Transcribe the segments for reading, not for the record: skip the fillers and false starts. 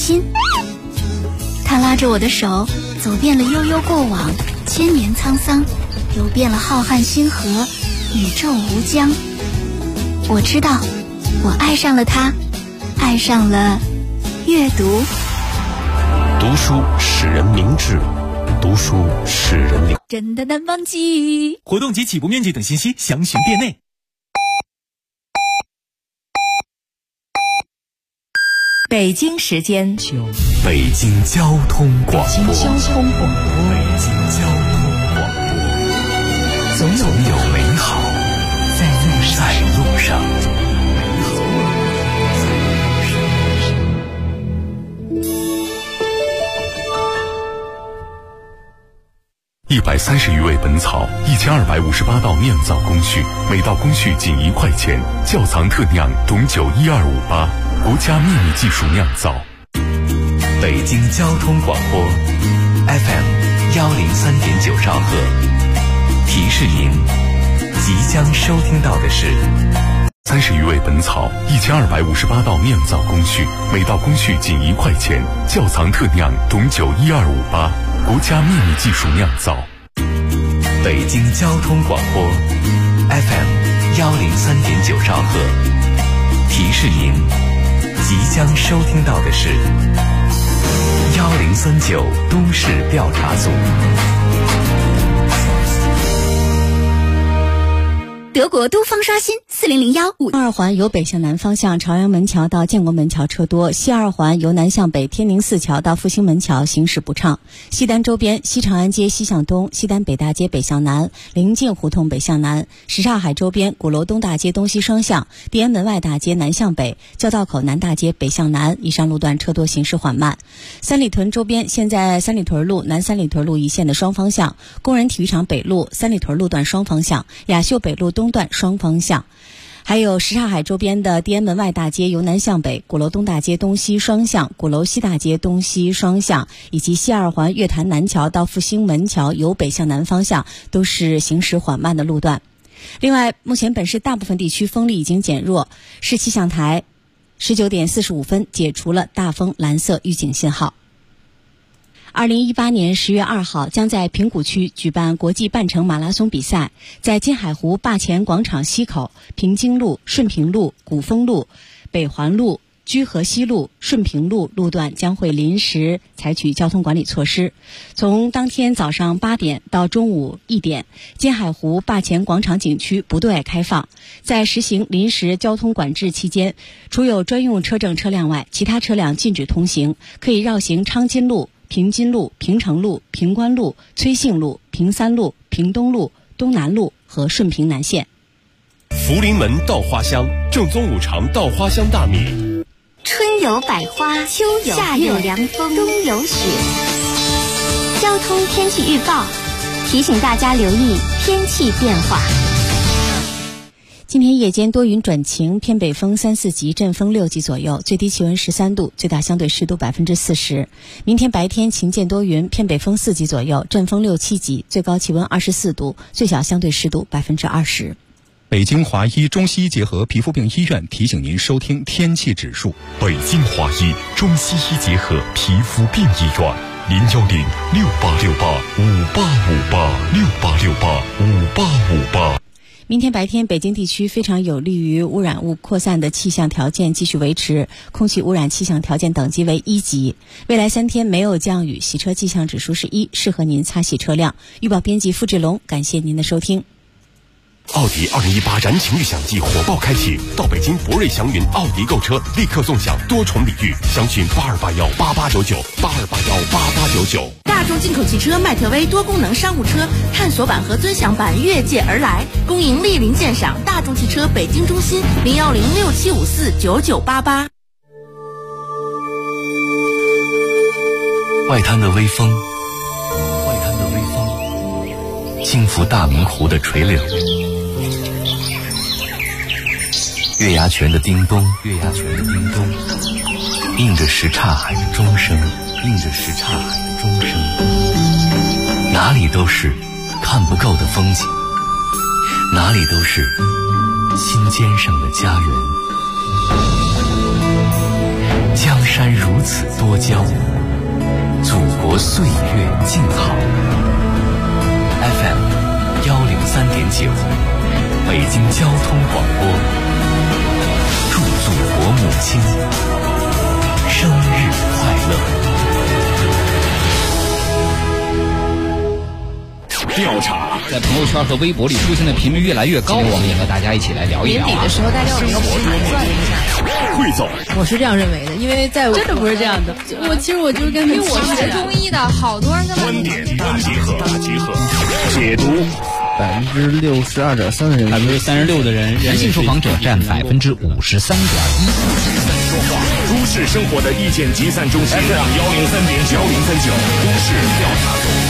心。他拉着我的手，走遍了悠悠过往，千年沧桑，游遍了浩瀚星河，宇宙无疆。我知道，我爱上了他，爱上了阅读。 读书使人明智，读书使人灵。 真的难忘记。 活动及起步面积等信息详询店内。 北京时间， 北京交通广播， 北京交通广播， 北京交通广播，总有美好在路上。130余味本草，1258道酿造工序，每道工序仅1块钱。窖藏特酿董酒12588，国家秘密技术酿造。北京交通广播 FM 103.9兆赫，提示您即将收听到的是30余味本草，1258道酿造工序，每道工序仅1块钱。窖藏特酿董酒12588，国家秘密技术酿造。北京交通广播 FM 103.9兆赫，提示您即将收听到的是1039都市调查组。 德国都方刷新4001-5。 二环由北向南方向朝阳门桥到建国门桥车多，西二环由南向北天宁寺桥到复兴门桥行驶不畅。西单周边西长安街西向东，西单北大街北向南，临近胡同北向南。什刹海周边鼓楼东大街东西双向，地安门外大街南向北，交道口南大街北向南，以上路段车多行驶缓慢。三里屯周边现在三里屯路南三里屯路一线的双方向，工人体育场北路三里屯路段双方向，雅秀北路东段双方向。还有什刹海周边的地安门外大街由南向北，鼓楼东大街东西双向，鼓楼西大街东西双向，以及西二环月坛南桥到复兴门桥由北向南方向都是行驶缓慢的路段。另外，目前本市大部分地区风力已经减弱，市气象台19点45分解除了大风蓝色预警信号。2018年10月2号将在平谷区举办国际半程马拉松比赛，在金海湖坝前广场西口、平津路、顺平路、古风路、北环路、居河西路、顺平路路段将会临时采取交通管理措施。从当天早上8点到中午1点，金海湖坝前广场景区不对外开放。在实行临时交通管制期间，除有专用车证车辆外，其他车辆禁止通行，可以绕行昌金路、平津路、平城路、平关路、崔姓路、平三路、平东路、东南路和顺平南线。 福临门稻花香，正宗五常稻花香大米。 春有百花，秋有夏有凉风，冬有雪。交通天气预报提醒大家留意天气变化。 今天夜间多云转晴，偏北风3、4级，阵风6级左右，最低气温13度，最大相对湿度40%。明天白天晴间多云，偏北风4级左右，阵风6、7级，最高气温24度，最小相对湿度20%。 北京华医中西医结合皮肤病医院提醒您收听天气指数。 北京华医中西医结合皮肤病医院，010-6868-5858，6868-5858。 明天白天，北京地区非常有利于污染物扩散的气象条件继续维持，空气污染气象条件等级为1级。未来3天没有降雨，洗车气象指数是1，适合您擦洗车辆。预报编辑付志龙，感谢您的收听。 奥迪2018燃情预享季火爆开启，到北京博瑞祥云奥迪购车，立刻送享多重礼遇，详询82818899，82818899。 大众进口汽车迈特威多功能商务车探索版和尊享版越界而来，恭迎莅临鉴赏。大众汽车北京中心01067549988。 外滩的微风，轻拂大明湖的垂柳，月牙泉的叮咚，映着什刹海的钟声，哪里都是看不够的风景，哪里都是心尖上的家园。 江山如此多娇，祖国岁月静好。FM 103.9，北京交通广播，祝祖国母亲生日快乐。 调查在朋友圈和微博里出现的频率越来越高，我们也和大家一起来聊一聊。 年底的时候，大家有一个博主算了一下， 汇总， 我是这样认为的，因为在真的不是这样的。其实我就是跟， 因为我是学中医的，好多人跟观点大集合，解读。 62.3%的人 ，36%的人，男性受访者占53.1%。 都市生活的意见集散中心，103.9，103.9，都市调查组。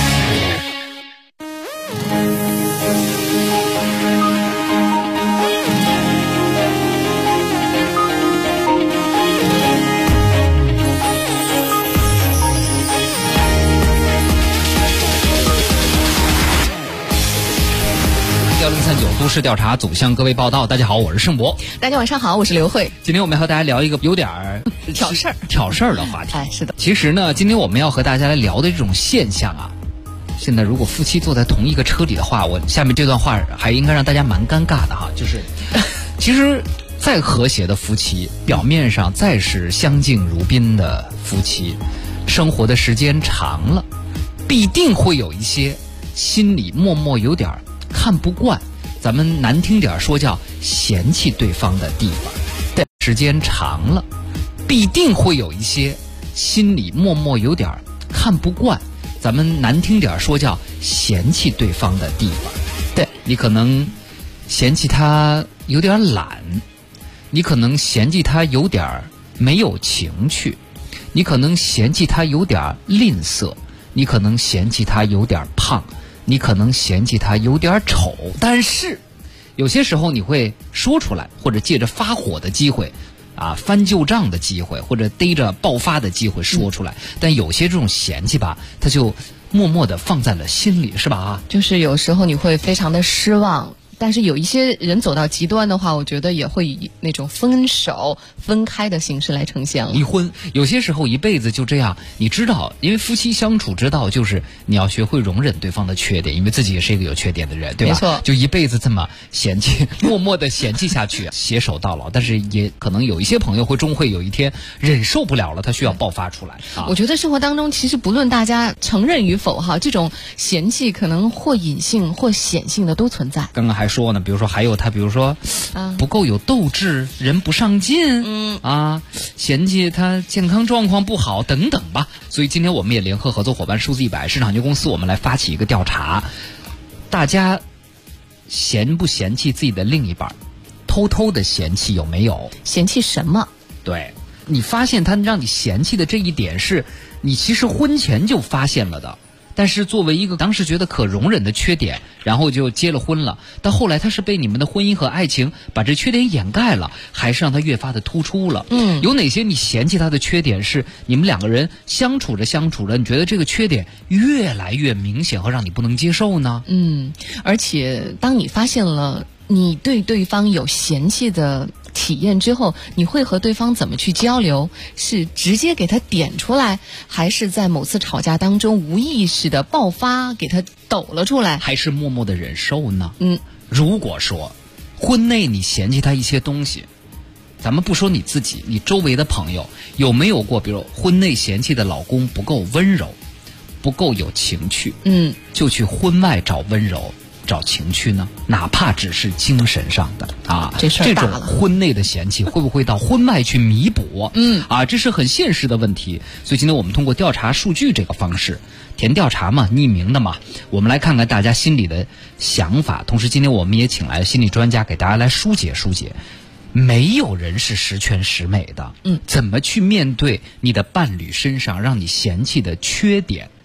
1039都市调查组向各位报道。大家好，我是盛博。 大家晚上好，我是刘慧。 今天我们要和大家聊一个有点挑事儿的话题。 哎，是的。 其实呢，今天我们要和大家来聊的这种现象啊，现在如果夫妻坐在同一个车里的话，我下面这段话还应该让大家蛮尴尬的哈。就是其实再和谐的夫妻，表面上再是相敬如宾的夫妻，生活的时间长了，必定会有一些心里默默有点看不惯，咱们难听点说叫嫌弃对方的地方。对，时间长了，必定会有一些心里默默有点看不惯，咱们难听点说叫嫌弃对方的地方。对，你可能嫌弃他有点懒，你可能嫌弃他有点没有情趣，你可能嫌弃他有点吝啬，你可能嫌弃他有点胖，你可能嫌弃他有点丑。但是有些时候你会说出来，或者借着发火的机会翻旧账的机会，或者逮着爆发的机会说出来。但有些这种嫌弃吧，他就默默地放在了心里，是吧？ 就是有时候你会非常的失望，但是有一些人走到极端的话，我觉得也会以那种分手分开的形式来呈现了。 离婚有些时候一辈子就这样，你知道，因为夫妻相处之道就是你要学会容忍对方的缺点，因为自己也是一个有缺点的人，对吧？ 没错， 就一辈子这么嫌弃，默默的嫌弃下去，携手到老。但是也可能有一些朋友终会有一天忍受不了了，他需要爆发出来。 我觉得生活当中其实不论大家承认与否这种嫌弃可能或隐性或显性的都存在。 刚刚还说呢，比如说还有他，比如说不够有斗志，人不上进，嫌弃他健康状况不好等等吧。所以今天我们也联合合作伙伴数字100市场局公司，我们来发起一个调查，大家嫌不嫌弃自己的另一半？偷偷的嫌弃有没有？ 嫌弃什么？ 对，你发现他让你嫌弃的这一点是你其实婚前就发现了的，但是作为一个当时觉得可容忍的缺点，然后就结了婚了，但后来他是被你们的婚姻和爱情把这缺点掩盖了，还是让他越发的突出了？有哪些你嫌弃他的缺点是你们两个人相处着你觉得这个缺点越来越明显和让你不能接受呢？ 而且当你发现了你对对方有嫌弃的体验之后，你会和对方怎么去交流？是直接给他点出来，还是在某次吵架当中无意识的爆发给他抖了出来， 还是默默的忍受呢？如果说婚内你嫌弃他一些东西，咱们不说你自己，你周围的朋友有没有过比如婚内嫌弃的老公不够温柔，不够有情趣，就去婚外找温柔找情趣呢？哪怕只是精神上的这种婚内的嫌弃会不会到婚外去弥补？这是很现实的问题。所以今天我们通过调查数据这个方式，填调查嘛，匿名的嘛，我们来看看大家心里的想法。同时今天我们也请来心理专家给大家来疏解。没有人是十全十美的，怎么去面对你的伴侣身上让你嫌弃的缺点？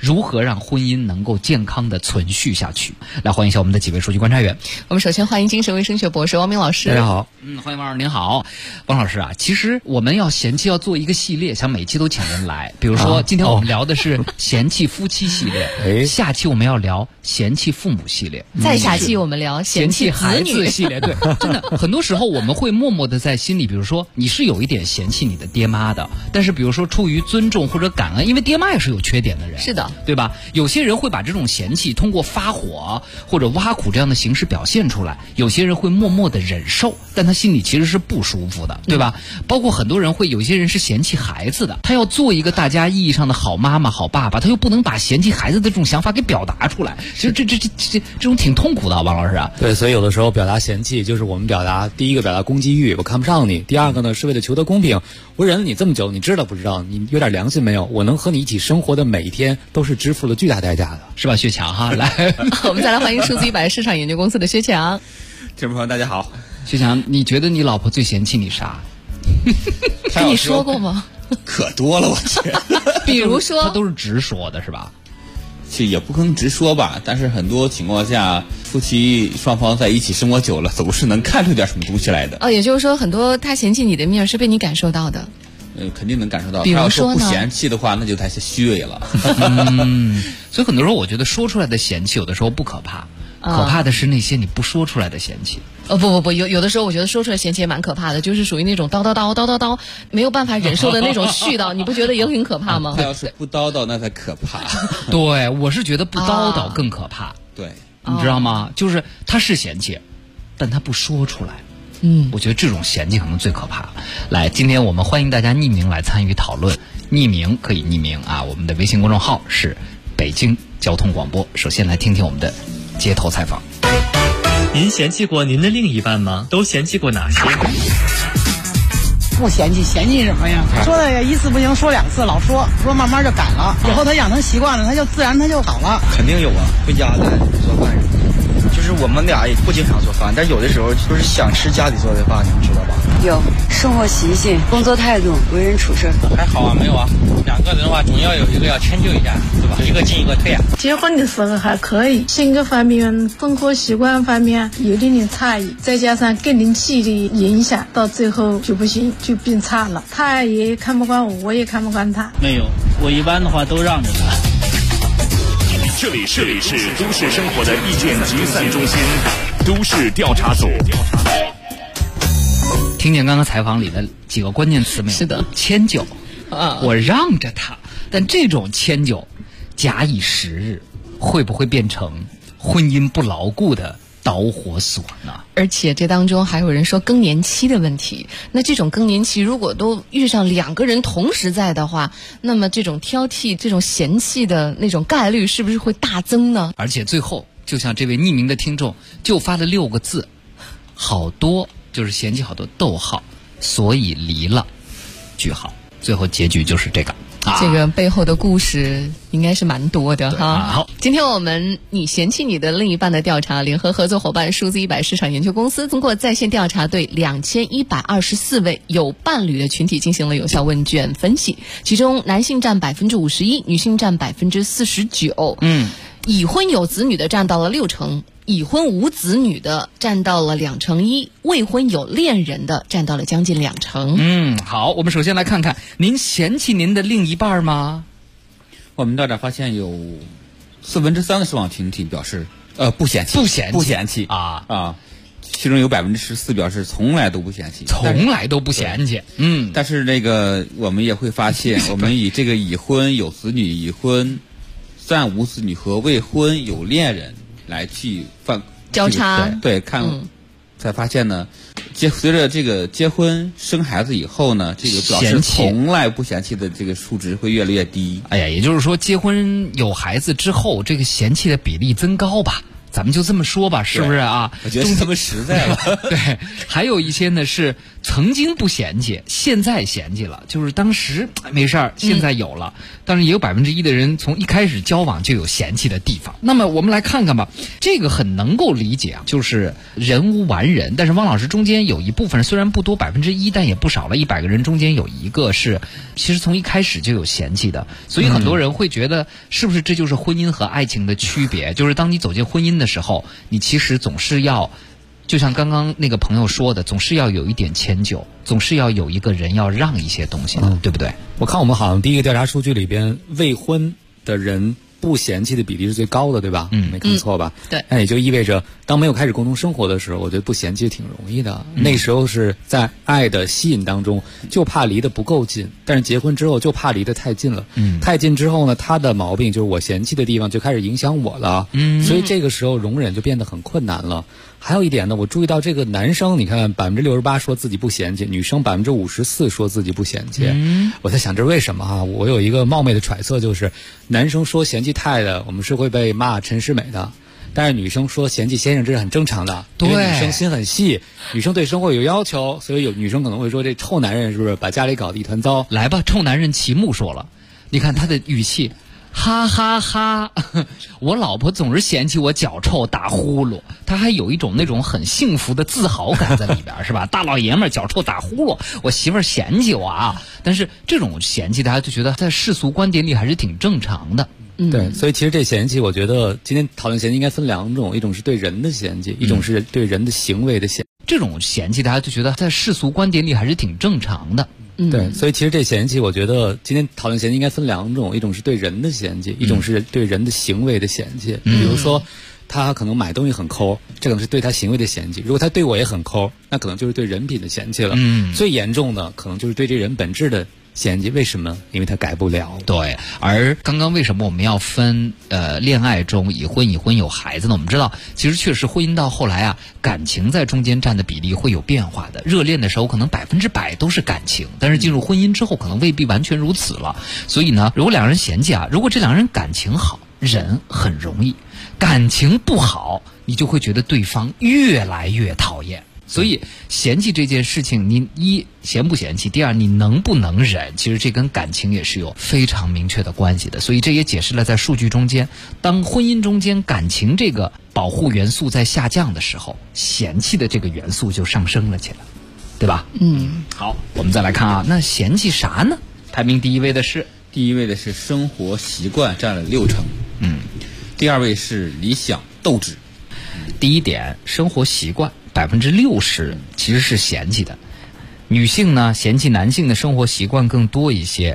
如何让婚姻能够健康的存续下去？来欢迎一下我们的几位数据观察员。 我们首先欢迎精神卫生学博士王明老师。 大家好。欢迎王老师，您好。王老师啊，其实我们要贤妻要做一个系列，想每期都请人来。比如说今天我们聊的是贤妻夫妻系列，下期我们要聊贤妻父母系列， 再下期我们聊贤妻孩子系列。对，真的很多时候我们会默默的在心里，比如说你是有一点嫌弃你的爹妈的，但是比如说出于尊重或者感恩，因为爹妈也是有缺点的人， 是的， 对吧？有些人会把这种嫌弃通过发火或者挖苦这样的形式表现出来，有些人会默默的忍受，但他心里其实是不舒服的，对吧？包括很多人会，有些人是嫌弃孩子的，他要做一个大家意义上的好妈妈好爸爸，他又不能把嫌弃孩子的这种想法给表达出来，其实这种挺痛苦的，王老师啊。 对，所以有的时候表达嫌弃就是我们第一个表达攻击欲，我看不上你；第二个呢是为了求得公平，我忍了你这么久，你知道不知道？你有点良心没有？我能和你一起生活的每一天都是支付了巨大代价的， 是吧？薛强哈，来， 我们再来欢迎数字100市场研究公司的薛强。 听众朋友大家好。 薛强，你觉得你老婆最嫌弃你啥？ 跟你说过吗？ 可多了，我觉得。 比如说， 他都是直说的，是吧？ 其实也不可能直说吧，但是很多情况下，夫妻双方在一起生活久了，总是能看出点什么东西来的。 也就是说，很多他嫌弃你的面是被你感受到的。 肯定能感受到。 比如说呢，他要说不嫌弃的话，那就太虚伪了。 所以很多时候，我觉得说出来的嫌弃，有的时候不可怕。可怕的是那些你不说出来的嫌弃。 不，有的时候我觉得说出来嫌弃也蛮可怕的，就是属于那种叨，没有办法忍受的那种絮叨，你不觉得也很可怕吗？ 他要是不叨叨，那才可怕。 对，我是觉得不叨叨更可怕。 对， 你知道吗？就是他是嫌弃，但他不说出来。我觉得这种嫌弃可能最可怕。来，今天我们欢迎大家匿名来参与讨论，匿名可以匿名啊，我们的微信公众号是北京交通广播。首先来听听我们的街头采访。 您嫌弃过您的另一半吗？都嫌弃过哪些？ 不嫌弃，嫌弃什么呀？说的一次不行，说2次，老说慢慢就改了。以后他养成习惯了，他就自然他就好了。 肯定有啊，回家的做饭什么的，就是我们俩也不经常做饭，但有的时候就是想吃家里做的饭，你们知道吧？ 有生活习性、工作态度、为人处事。 还好啊，没有啊。2个人的话，总要有一个要迁就一下，对吧？一个进一个退啊。 结婚的时候还可以，性格方面、生活习惯方面有点点差异，再加上更年期的影响，到最后就不行，就变差了。他也看不惯我，我也看不惯他。 没有，我一般的话都让着他。 这里是都市生活的意见集散中心，都市调查组。 听见刚刚采访里的几个关键词没有？ 是的， 迁就我让着他，但这种迁就假以时日，会不会变成婚姻不牢固的导火索呢？ 而且这当中还有人说更年期的问题，那这种更年期如果都遇上2个人同时在的话，那么这种挑剔、这种嫌弃的那种概率是不是会大增呢？ 而且最后，就像这位匿名的听众就发了6个字，好多就是嫌弃好多，逗号，所以离了，句号，最后结局就是这个。 这个背后的故事应该是蛮多的哈。 好， 今天我们你嫌弃你的另一半的调查联合合作伙伴数字100市场研究公司通过在线调查，对2124位有伴侣的群体进行了有效问卷分析，其中男性占51%，女性占49%。已婚有子女的占到了60%，已婚无子女的占到了1/2，未婚有恋人的占到了将近2%。 好，我们首先来看看，您嫌弃您的另一半吗？ 我们调查发现有3/4的受访群体表示不嫌弃啊，其中有14%表示从来都不嫌弃，但是这个我们也会发现，我们以这个已婚有子女、已婚暂无子女和未婚有恋人来去交叉看，才发现呢，随着这个结婚生孩子以后呢，这个表示从来不嫌弃的这个数值会越来越低。 哎呀，也就是说结婚有孩子之后，这个嫌弃的比例增高吧， 咱们就这么说吧，是不是啊？ 我觉得他们实在了。 对，还有一些呢是曾经不嫌弃，现在嫌弃了，就是当时没事儿，现在有了。但是也有1%的人从一开始交往就有嫌弃的地方。那么我们来看看吧，这个很能够理解啊，就是人无完人。但是汪老师中间有一部分虽然不多1%，但也不少了，100个人中间有一个是其实从一开始就有嫌弃的，所以很多人会觉得是不是这就是婚姻和爱情的区别？就是当你走进婚姻的时候，你其实总是要，就像刚刚那个朋友说的，总是要有一点迁就，总是要有一个人要让一些东西的，对不对？ 我看我们好像第一个调查数据里边，未婚的人不嫌弃的比例是最高的，对吧？没看错吧？ 对。 那也就意味着，当没有开始共同生活的时候，我觉得不嫌弃挺容易的。那时候是在爱的吸引当中，就怕离得不够近；但是结婚之后，就怕离得太近了。太近之后呢，他的毛病就是我嫌弃的地方就开始影响我了。所以这个时候容忍就变得很困难了。还有一点呢，我注意到这个男生，你看68%说自己不嫌弃，女生54%说自己不嫌弃。我在想这是为什么哈？我有一个冒昧的揣测，就是男生说嫌弃太太，我们是会被骂陈世美的。但是女生说嫌弃先生，这是很正常的。 对， 因为女生心很细，女生对生活有要求，所以有女生可能会说这臭男人是不是把家里搞得一团糟？ 来吧，臭男人齐木说了，你看他的语气。哈哈哈！我老婆总是嫌弃我脚臭打呼噜，她还有一种那种很幸福的自豪感在里边，是吧？大老爷们儿脚臭打呼噜，我媳妇儿嫌弃我啊！但是这种嫌弃，大家就觉得在世俗观点里还是挺正常的。 对，所以其实这嫌弃，我觉得今天讨论嫌弃应该分两种，一种是对人的嫌弃，一种是对人的行为的嫌弃。 这种嫌弃，大家就觉得在世俗观点里还是挺正常的。 对，所以其实这嫌弃，我觉得今天讨论嫌弃应该分两种，一种是对人的嫌弃，一种是对人的行为的嫌弃。比如说，他可能买东西很抠，这可能是对他行为的嫌弃；如果他对我也很抠，那可能就是对人品的嫌弃了。最严重的可能就是对这人本质的嫌弃。为什么？因为他改不了。 对，而刚刚为什么我们要分恋爱中已婚有孩子呢？我们知道，其实确实婚姻到后来啊，感情在中间占的比例会有变化的。热恋的时候可能100%都是感情，但是进入婚姻之后可能未必完全如此了。所以呢，如果两人嫌弃啊，如果这两人感情好，人很容易；感情不好，你就会觉得对方越来越讨厌。所以嫌弃这件事情，你一嫌不嫌弃，第二你能不能忍，其实这跟感情也是有非常明确的关系的。所以这也解释了在数据中间，当婚姻中间感情这个保护元素在下降的时候，嫌弃的这个元素就上升了起来，对吧？好，我们再来看啊，那嫌弃啥呢？排名第一位的是生活习惯，占了60%。第二位是理想斗志。 第一点，生活习惯60%其实是嫌弃的。女性呢，嫌弃男性的生活习惯更多一些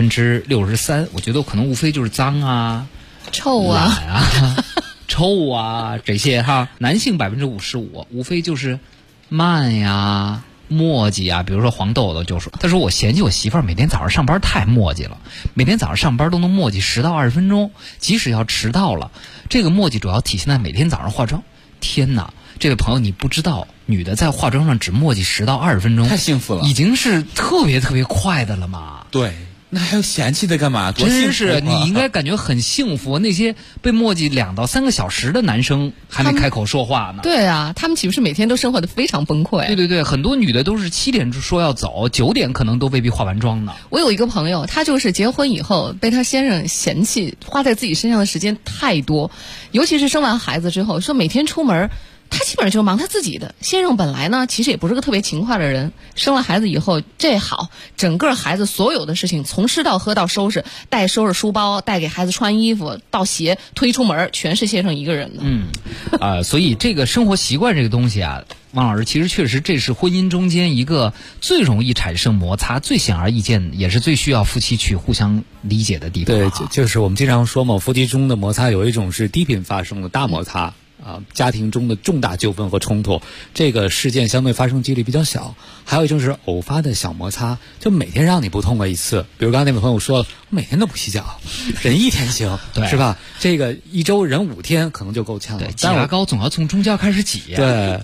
，63%。我觉得可能无非就是脏啊、 臭啊、 懒啊、臭啊这些哈。男性55%，无非就是慢呀、磨叽啊。比如说黄豆豆就说，他说我嫌弃我媳妇儿每天早上上班太磨叽了，每天早上上班都能磨叽10到20分钟，即使要迟到了，这个磨叽主要体现在每天早上化妆。天哪！这位朋友，你不知道，女的在化妆上只磨叽10到20分钟， 太幸福了， 已经是特别特别快的了嘛。 对，那还有嫌弃的干嘛？ 真是，你应该感觉很幸福。那些被磨叽2到3个小时的男生还没开口说话呢。 对啊，他们岂不是每天都生活得非常崩溃？ 对对对，很多女的都是7点说要走，9点可能都未必化完妆呢。 我有一个朋友，他就是结婚以后被他先生嫌弃花在自己身上的时间太多，尤其是生完孩子之后，说每天出门他基本上就忙他自己的。先生本来呢，其实也不是个特别勤快的人，生了孩子以后，这好，整个孩子所有的事情，从吃到喝到收拾，带收拾书包，带给孩子穿衣服，到鞋推出门，全是先生一个人的。 所以这个生活习惯这个东西啊，汪老师，其实确实这是婚姻中间一个最容易产生摩擦、最显而易见，也是最需要夫妻去互相理解的地方。 对，就是我们经常说嘛，夫妻中的摩擦有一种是低频发生的大摩擦。家庭中的重大纠纷和冲突，这个事件相对发生几率比较小。还有一种是偶发的小摩擦，就每天让你不痛快一次。比如刚才那位朋友说了，我每天都不洗脚，忍1天行， 对， 是吧？这个1周忍5天可能就够呛了。 对，挤牙膏总要从中间开始挤。 对。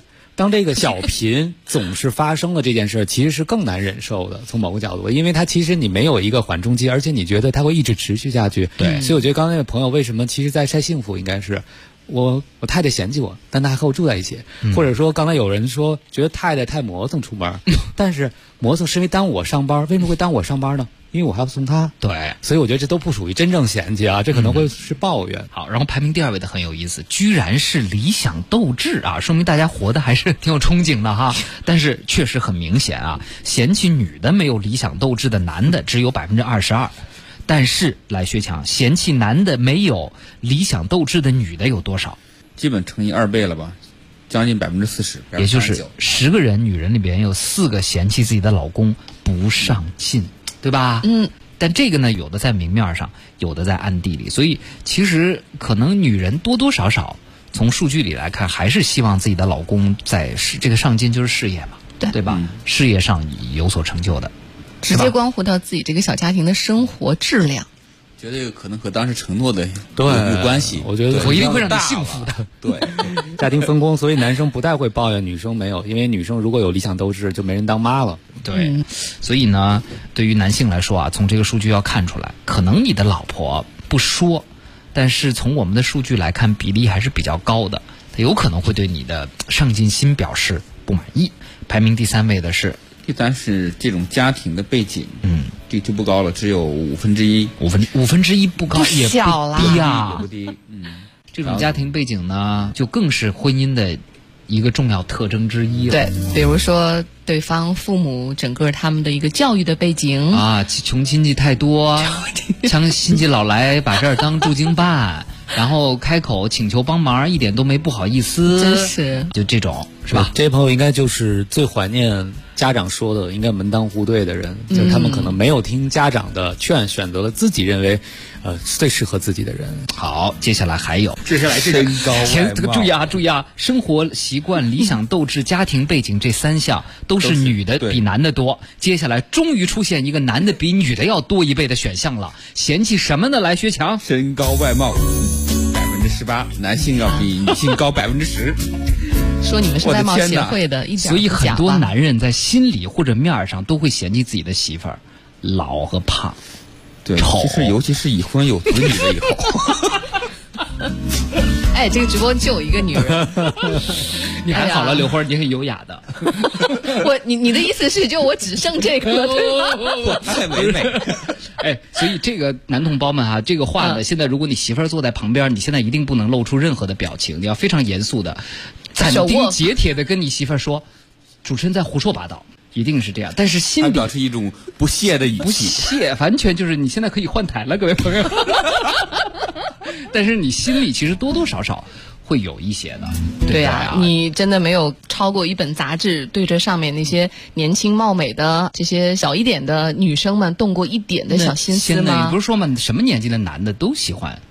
当这个小贫总是发生了这件事，其实是更难忍受的。从某个角度，因为它其实你没有一个缓冲期，而且你觉得它会一直持续下去。 对， 所以我觉得刚才那个朋友为什么其实在晒幸福，应该是我太太嫌弃我，但她还和我住在一起，或者说刚才有人说觉得太太太磨蹭出门，但是磨蹭是因为耽误我上班，为什么会耽误我上班呢？因为我还要送他， 对， 所以我觉得这都不属于真正嫌弃啊，这可能会是抱怨。 好，然后排名第2位的很有意思，居然是理想斗志啊，说明大家活的还是挺有憧憬的哈。但是确实很明显啊，嫌弃女的没有理想斗志的男的只有22%，但是来薛强，嫌弃男的没有理想斗志的女的有多少？ 基本乘以2倍了吧，将近40%， 也就是10个人女人里边有4个嫌弃自己的老公不上进。对吧？但这个呢，有的在明面上，有的在暗地里，所以其实可能女人多多少少从数据里来看，还是希望自己的老公在这个上进就是事业嘛，对吧？事业上有所成就的， 直接关乎到自己这个小家庭的生活质量。 觉得可能和当时承诺的有关系， 我觉得我一定会让你幸福的。 对， 家庭分工，所以男生不太会抱怨女生没有，因为女生如果有理想斗志，就没人当妈了。 对，所以呢，对于男性来说啊，从这个数据要看出来，可能你的老婆不说，但是从我们的数据来看，比例还是比较高的，他有可能会对你的上进心表示不满意。排名第3位的是。 第3是这种家庭的背景，这就不高了，只有1/5， 五分之一不高，也不低啊， 也不低。 这种家庭背景呢，就更是婚姻的一个重要特征之一了。 对，比如说对方父母整个他们的一个教育的背景啊，穷亲戚太多，强亲戚老来把这儿当驻京办。然后开口请求帮忙，一点都没不好意思， 真是就这种是吧？ 这些朋友应该就是最怀念家长说的应该门当户对的人，就是他们可能没有听家长的劝，选择了自己认为最适合自己的人。 好，接下来还有， 接下来身高外貌， 注意啊！生活习惯、理想斗志、家庭背景这3项都是女的比男的多。接下来终于出现一个男的比女的要多1倍的选项了，嫌弃什么呢？来，薛强， 身高外貌18%，男性要比女性高10%。 说你们是外貌协会的，一点所以很多男人在心里或者面上都会嫌弃自己的媳妇儿老和胖， 对，尤其是已婚有子女了以后。 哎，这个直播就有一个女人， 你还好了，刘花，你很优雅的。 你的意思是，就我只剩这个了，对吗？ 太美美。 哎，所以这个男同胞们哈，这个话呢，现在如果你媳妇儿坐在旁边，你现在一定不能露出任何的表情，你要非常严肃的、斩钉截铁的跟你媳妇儿说，主持人在胡说八道。一定是这样，但是心里表示一种不屑的语气， 不屑，完全就是你现在可以换台了，各位朋友。但是你心里其实多多少少会有一些的， 对呀，你真的没有超过一本杂志对着上面那些年轻貌美的这些小一点的女生们动过一点的小心思吗？ 你不是说吗？什么年纪的男的都喜欢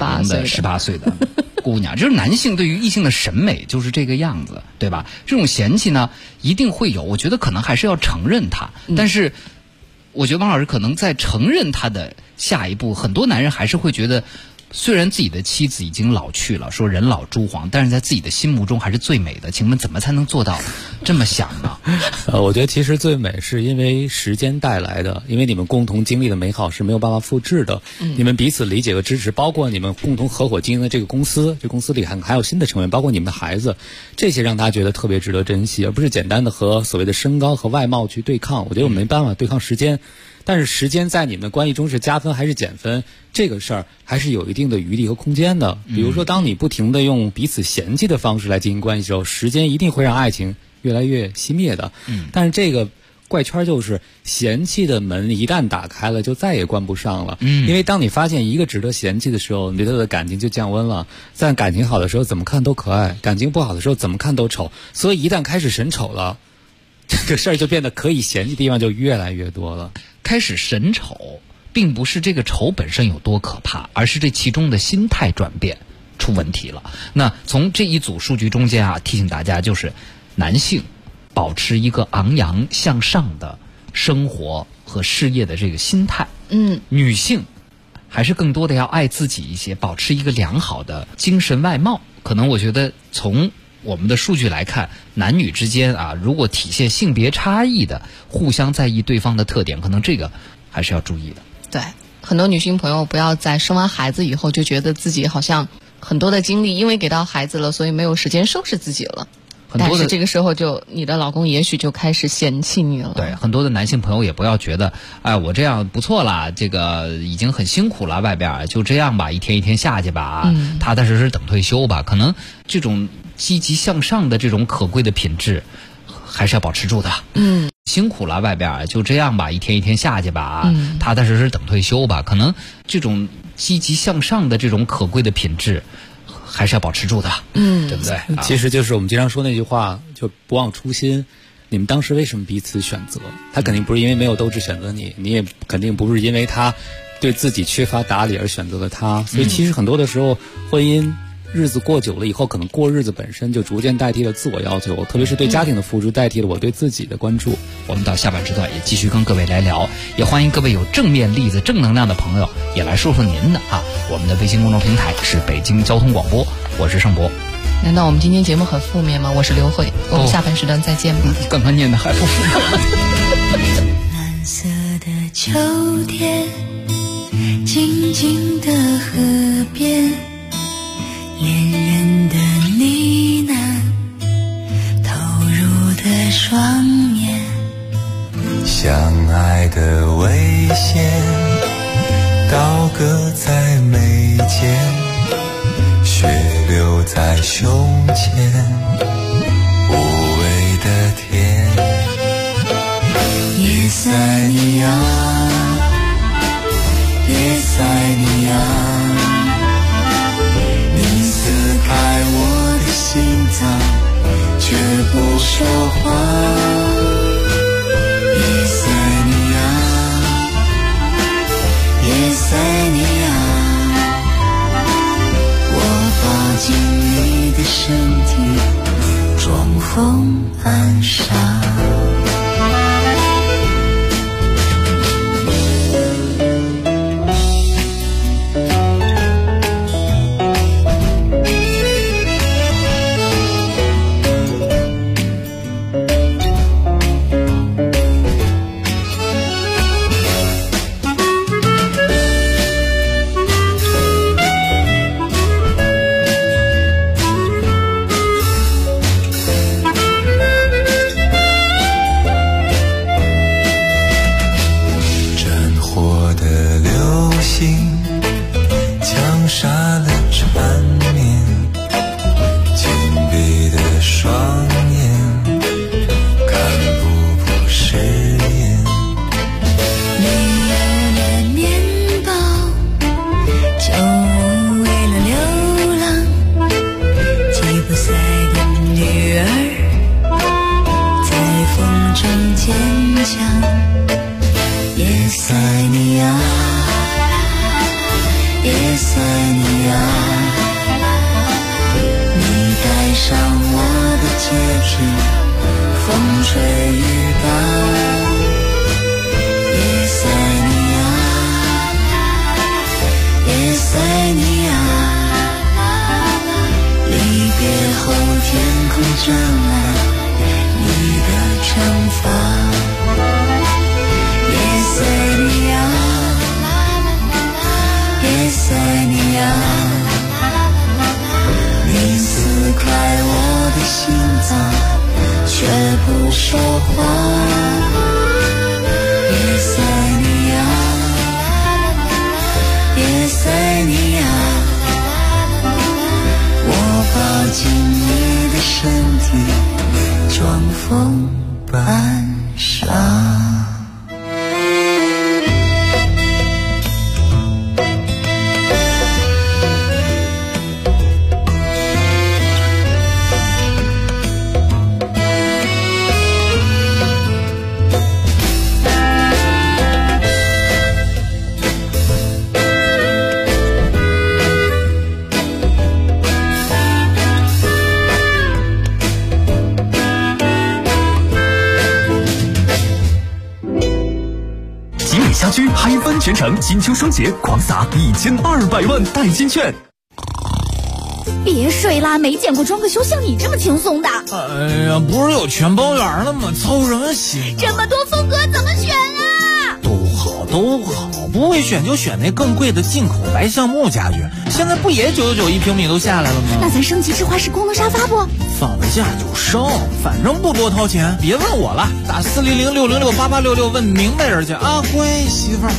18岁的姑娘，就是男性对于异性的审美就是这个样子，对吧？这种嫌弃呢，一定会有。我觉得可能还是要承认它，但是我觉得王老师可能在承认他的下一步，很多男人还是会觉得。虽然自己的妻子已经老去了，说人老珠黄，但是在自己的心目中还是最美的。请问怎么才能做到这么想呢？ 我觉得其实最美是因为时间带来的，因为你们共同经历的美好是没有办法复制的。你们彼此理解和支持，包括你们共同合伙经营的这个公司，这公司里还有新的成员，包括你们的孩子，这些让他觉得特别值得珍惜，而不是简单的和所谓的身高和外貌去对抗。我觉得我们没办法对抗时间。但是时间在你们的关系中是加分还是减分，这个事儿还是有一定的余地和空间的。比如说，当你不停的用彼此嫌弃的方式来进行关系的时候，时间一定会让爱情越来越熄灭的。但是这个怪圈就是嫌弃的门一旦打开了，就再也关不上了。因为当你发现一个值得嫌弃的时候，你对他的感情就降温了。在感情好的时候，怎么看都可爱；感情不好的时候，怎么看都丑。所以一旦开始审丑了，这个事儿就变得可以嫌弃的地方就越来越多了。 开始审丑，并不是这个丑本身有多可怕，而是这其中的心态转变出问题了。那从这一组数据中间啊，提醒大家就是男性保持一个昂扬向上的生活和事业的这个心态，女性还是更多的要爱自己一些，保持一个良好的精神外貌。可能我觉得从我们的数据来看，男女之间啊，如果体现性别差异的，互相在意对方的特点，可能这个还是要注意的。 对，很多女性朋友不要在生完孩子以后就觉得自己好像很多的精力因为给到孩子了，所以没有时间收拾自己了。但是这个时候你的老公也许就开始嫌弃你了。 对，很多的男性朋友也不要觉得，哎，我这样不错啦，这个已经很辛苦了，外边就这样吧，一天一天下去吧，踏踏实实等退休吧。可能这种积极向上的这种可贵的品质，还是要保持住的。辛苦了，外边就这样吧，一天一天下去吧，踏踏实实等退休吧。可能这种积极向上的这种可贵的品质，还是要保持住的，对不对？ 其实就是我们经常说那句话，就不忘初心。你们当时为什么彼此选择？他肯定不是因为没有斗志选择你，你也肯定不是因为他对自己缺乏打理而选择了他。所以其实很多的时候，婚姻日子过久了以后，可能过日子本身就逐渐代替了自我要求，特别是对家庭的付出代替了我对自己的关注。 我们到下半时段也继续跟各位来聊，也欢迎各位有正面例子、正能量的朋友也来说说您的啊。我们的微信公众平台是北京交通广播，我是盛博。 难道我们今天节目很负面吗？我是刘慧，我们下半时段再见吧。 刚刚念的还不负面。 蓝色的秋天，静静的河边，恋人的呢喃，投入的双眼， 相爱的危险，刀割在眉间，血流在胸前，无味的甜。叶塞尼亚，叶塞尼亚，你撕开我的心脏，却不说话。叶塞尼亚，叶塞尼亚，我抱紧你的身体，装疯暗傻。 全程金秋双节狂撒1200万代金券。 别睡啦，没见过装个修像你这么轻松的。 哎呀，不是有全包圆了吗？操什么心啊？ 这么多风格怎么选啊？ 都好，不会选就选那更贵的进口白橡木家具，现在不也999一平米都下来了吗？ 那咱升级智华式功能沙发不？ 放了假就升，反正不多掏钱，别问我了，打400-606-8866问明白人去啊，乖媳妇儿。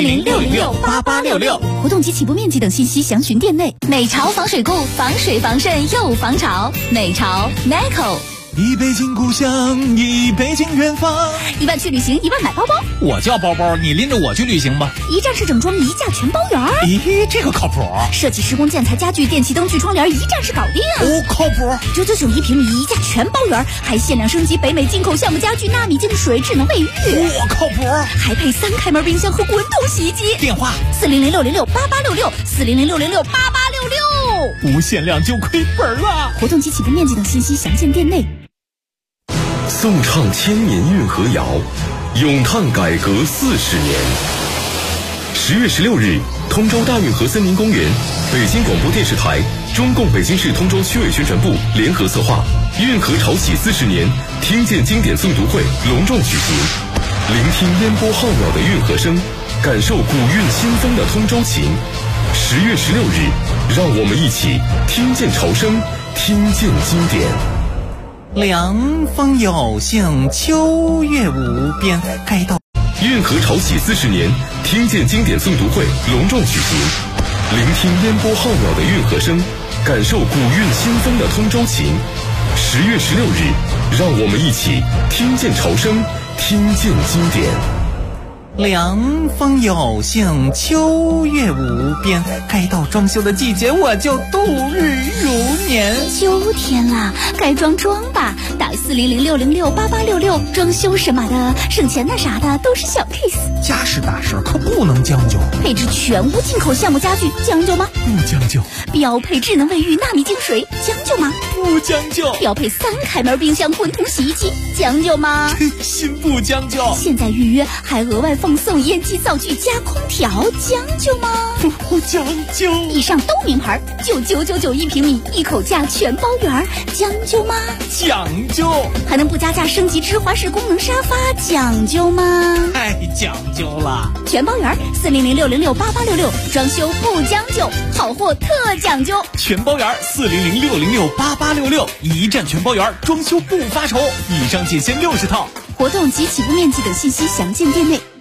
400-606-8866，活动及起步面积等信息详询店内。美潮防水固，防水防渗又防潮。美潮 Meco。 一杯敬故乡，一杯敬远方。 1万去旅行，1万买包包。 我叫包包，你拎着我去旅行吧。 一站式整装，一价全包圆。 咦，这个靠谱。 设计施工建材家具电气灯具窗帘一站式搞定。 哦，靠谱。 999一平米，一价全包圆，还限量升级北美进口橡木家具纳米净水智能卫浴。 我靠谱。 还配3开门冰箱和滚筒洗衣机。 电话 400-606-8866，400-606-8866。 不限量就亏本了。 活动及起步面积等信息详见店内。 颂唱千年运河谣，咏叹改革40年。10月16日，通州大运河森林公园，北京广播电视台、中共北京市通州区委宣传部联合策划运河潮起40年听见经典诵读会隆重举行，聆听烟波浩渺的运河声，感受古韵新风的通州情。10月16日，让我们一起听见潮声，听见经典。 凉风有幸，秋月无边，该到运河潮起40年听见经典诵读会隆重举行，聆听烟波浩渺的运河声，感受古韵新风的通州情。10月16日，让我们一起听见潮声，听见经典。 凉风有幸，秋月无边，该到装修的季节，我就度日如年。 秋天啦，该装吧，打400-606-8866，装修什么的，省钱的啥的都是小 case。 家事大事可不能将就。 配置全屋进口橡木家具，将就吗？ 不将就。 标配智能卫浴纳米净水，将就吗？ 不将就。 标配3开门冰箱滚筒洗衣机，将就吗？ 心不将就。 现在预约还额外奉送烟机灶具加空调，将就吗？ 不将就。 以上都名牌，就999一平米，一口价全包圆，将就吗？ 讲究。 还能不加价升级芝华士功能沙发，讲究吗？ 太讲究了。 全包圆，400-606-8866，装修不将就，好货特讲究。 全包圆，400-606-8866，一站全包圆，装修不发愁。以上仅限60套。 活动及起步面积等信息详见店内。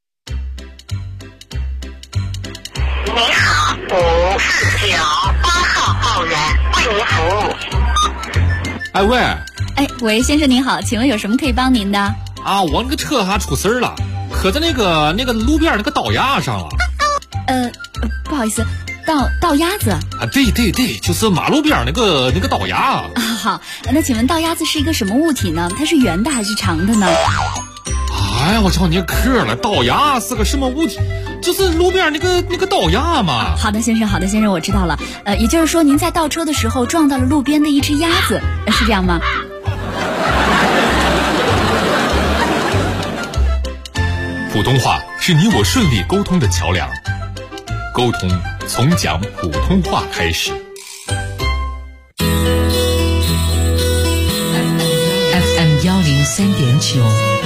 您好，549，8号报员为您服务。 哎喂， 喂，先生您好，请问有什么可以帮您的？ 啊，我那个车还出事儿了，磕在那个路边那个倒牙上了。 不好意思，倒鸭子啊？ 对，就是马路边那个倒牙啊。 好，那请问倒鸭子是一个什么物体呢？它是圆的还是长的呢？ 哎呀，我瞧你磕了，倒牙是个什么物体？就是路边那个倒牙嘛。 好的，先生，我知道了。也就是说，您在倒车的时候撞到了路边的一只鸭子，是这样吗？ 普通话是你我顺利沟通的桥梁，沟通从讲普通话开始。 FM 103.9，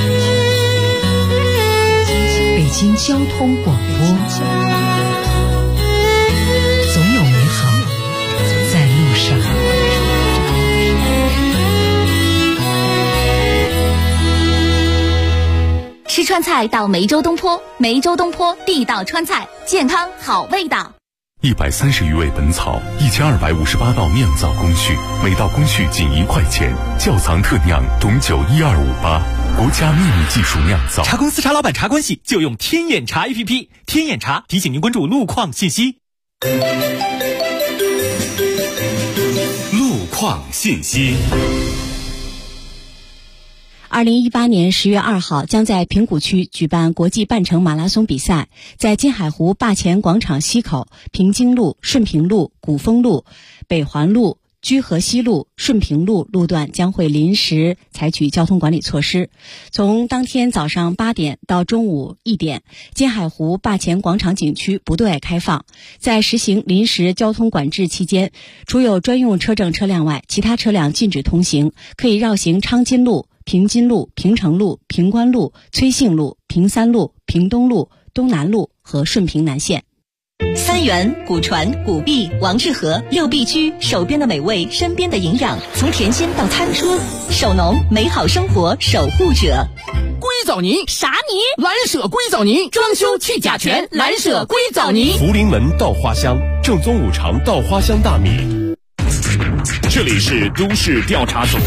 北京交通广播，总有美好在路上。 吃川菜到梅州东坡，梅州东坡地道川菜，健康好味道。 130余味本草，1258道酿造工序，每道工序仅1块钱，窖藏特酿董酒12588，国家秘密技术酿造。 茶公司茶老板茶关系就用天眼茶 APP， 天眼茶提醒您关注路况信息。 路况信息。 2018年10月2号将在平谷区举办国际半程马拉松比赛，在金海湖坝前广场西口、平津路、顺平路、古风路、北环路、 居河西路、顺平路路段将会临时采取交通管理措施。从当天早上8点到中午1点，金海湖坝前广场景区不对外开放。在实行临时交通管制期间，除有专用车证车辆外，其他车辆禁止通行，可以绕行昌金路、平津路、平城路、平关路、崔姓路、平三路、平东路、东南路和顺平南线。 三元、古传、古碧、王致和6必居，手边的美味，身边的营养，从甜心到餐桌，手农美好生活守护者。 硅藻泥啥泥？ 蓝舍硅藻泥，装修去甲醛，蓝舍硅藻泥。 福临门稻花香，正宗五常稻花香大米。这里是都市调查组。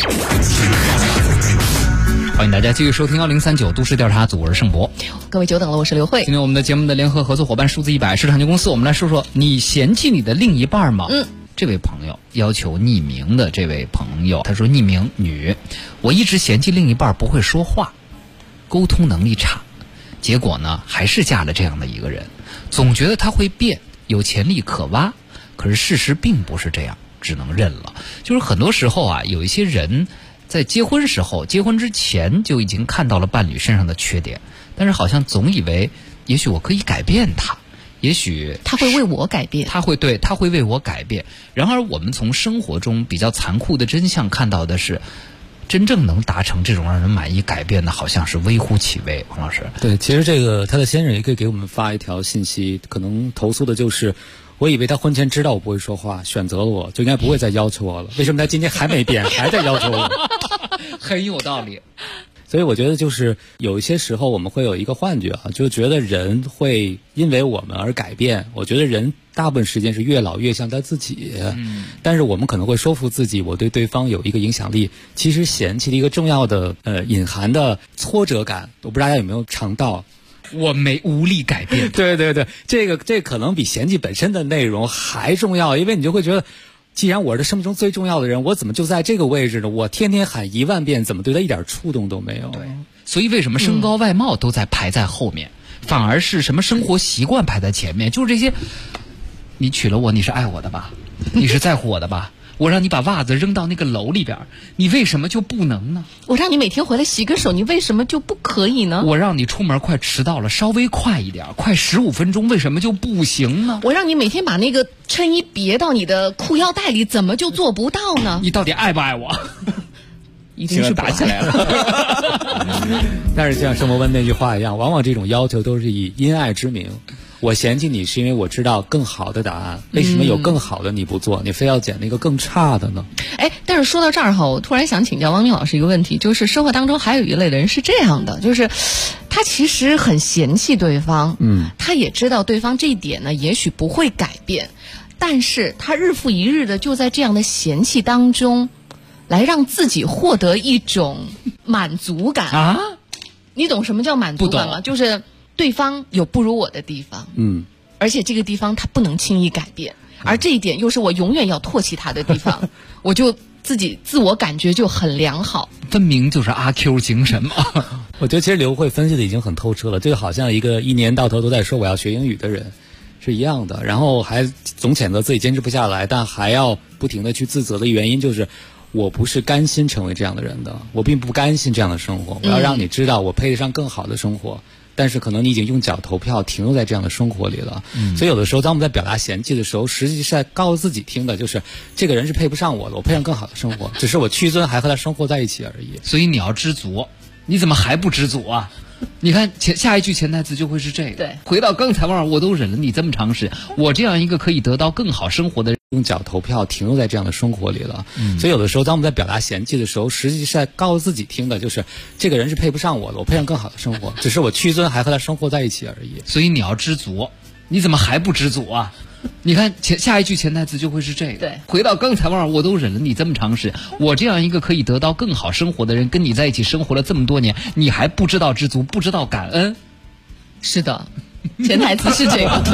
欢迎大家继续收听1039都市调查组，我是盛博。 各位久等了，我是刘慧。 今天我们的节目的联合合作伙伴数字100市场营公司，我们来说说你嫌弃你的另一半吗？这位朋友要求匿名的这位朋友，他说匿名女，我一直嫌弃另一半不会说话，沟通能力差，结果呢还是嫁了这样的一个人，总觉得他会变，有潜力可挖，可是事实并不是这样，只能认了。就是很多时候啊，有一些人在结婚时候，结婚之前就已经看到了伴侣身上的缺点，但是好像总以为也许我可以改变他，也许他会为我改变， 他会为我改变。然而我们从生活中比较残酷的真相看到的是，真正能达成这种让人满意改变的好像是微乎其微。王老师， 对，其实这个他的先生也可以给我们发一条信息，可能投诉的就是我以为他婚前知道我不会说话，选择了我就应该不会再要求我了，为什么他今天还没变，还在要求我？ 很有道理。 所以我觉得就是有一些时候我们会有一个幻觉啊，就觉得人会因为我们而改变。我觉得人大部分时间是越老越像他自己，但是我们可能会说服自己，我对对方有一个影响力。其实嫌弃的一个重要的隐含的挫折感，我不知道大家有没有尝到。 我无力改变。 对对对，这可能比嫌弃本身的内容还重要，因为你就会觉得，既然我是生命中最重要的人，我怎么就在这个位置呢？我天天喊1万遍，怎么对他一点触动都没有？ 对，所以为什么身高外貌都在排在后面，反而是什么生活习惯排在前面？就是这些，你娶了我，你是爱我的吧？你是在乎我的吧？我让你把袜子扔到那个篓里边，你为什么就不能呢？ 我让你每天回来洗个手，你为什么就不可以呢？ 我让你出门快迟到了，稍微快一点，快15分钟，为什么就不行呢？ 我让你每天把那个衬衣别到你的裤腰带里，怎么就做不到呢？ 你到底爱不爱我？ 一定是打起来了。但是像盛博问那句话一样，往往这种要求都是以因爱之名。我嫌弃你是因为我知道更好的答案，为什么有更好的你不做，你非要捡那个更差的呢？ 但是说到这儿哈，我突然想请教汪明老师一个问题，就是生活当中还有一类人是这样的，就是他其实很嫌弃对方，他也知道对方这一点呢也许不会改变，但是他日复一日的就在这样的嫌弃当中来让自己获得一种满足感啊！你懂什么叫满足感吗？就是对方有不如我的地方，而且这个地方他不能轻易改变，而这一点又是我永远要唾弃他的地方，我就自己自我感觉就很良好， 分明就是阿 Q 精神嘛。 我觉得其实刘慧分析的已经很透彻了，这个好像一个一年到头都在说我要学英语的人是一样的，然后还总谴责自己坚持不下来，但还要不停的去自责的原因就是我不是甘心成为这样的人的，我并不甘心这样的生活，我要让你知道我配得上更好的生活，但是可能你已经用脚投票停留在这样的生活里了。所以有的时候当我们在表达嫌弃的时候，实际是在告诉自己听的就是这个人是配不上我的，我配上更好的生活，只是我屈尊还和他生活在一起而已。 所以你要知足，你怎么还不知足啊？你看下一句潜台词就会是这个， 对， 回到刚才我都忍了你这么长时间，我这样一个可以得到更好生活的人， 用脚投票停留在这样的生活里了。所以有的时候当我们在表达嫌弃的时候，实际是在告诉自己听的就是这个人是配不上我的，我配上更好的生活，只是我屈尊还和他生活在一起而已。 所以你要知足，你怎么还不知足啊？你看下一句潜台词就会是这个， 对， 回到刚才我都忍了你这么长时间，我这样一个可以得到更好生活的人跟你在一起生活了这么多年，你还不知道知足，不知道感恩。 是的，潜台词是这个。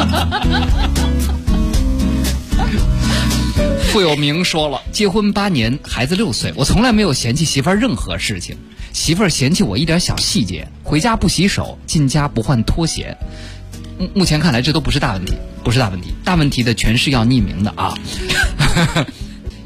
傅有明说了，结婚8年，孩子6岁，我从来没有嫌弃媳妇儿任何事情，媳妇儿嫌弃我一点小细节，回家不洗手，进家不换拖鞋。目前看来这都不是大问题，大问题的全是要匿名的啊。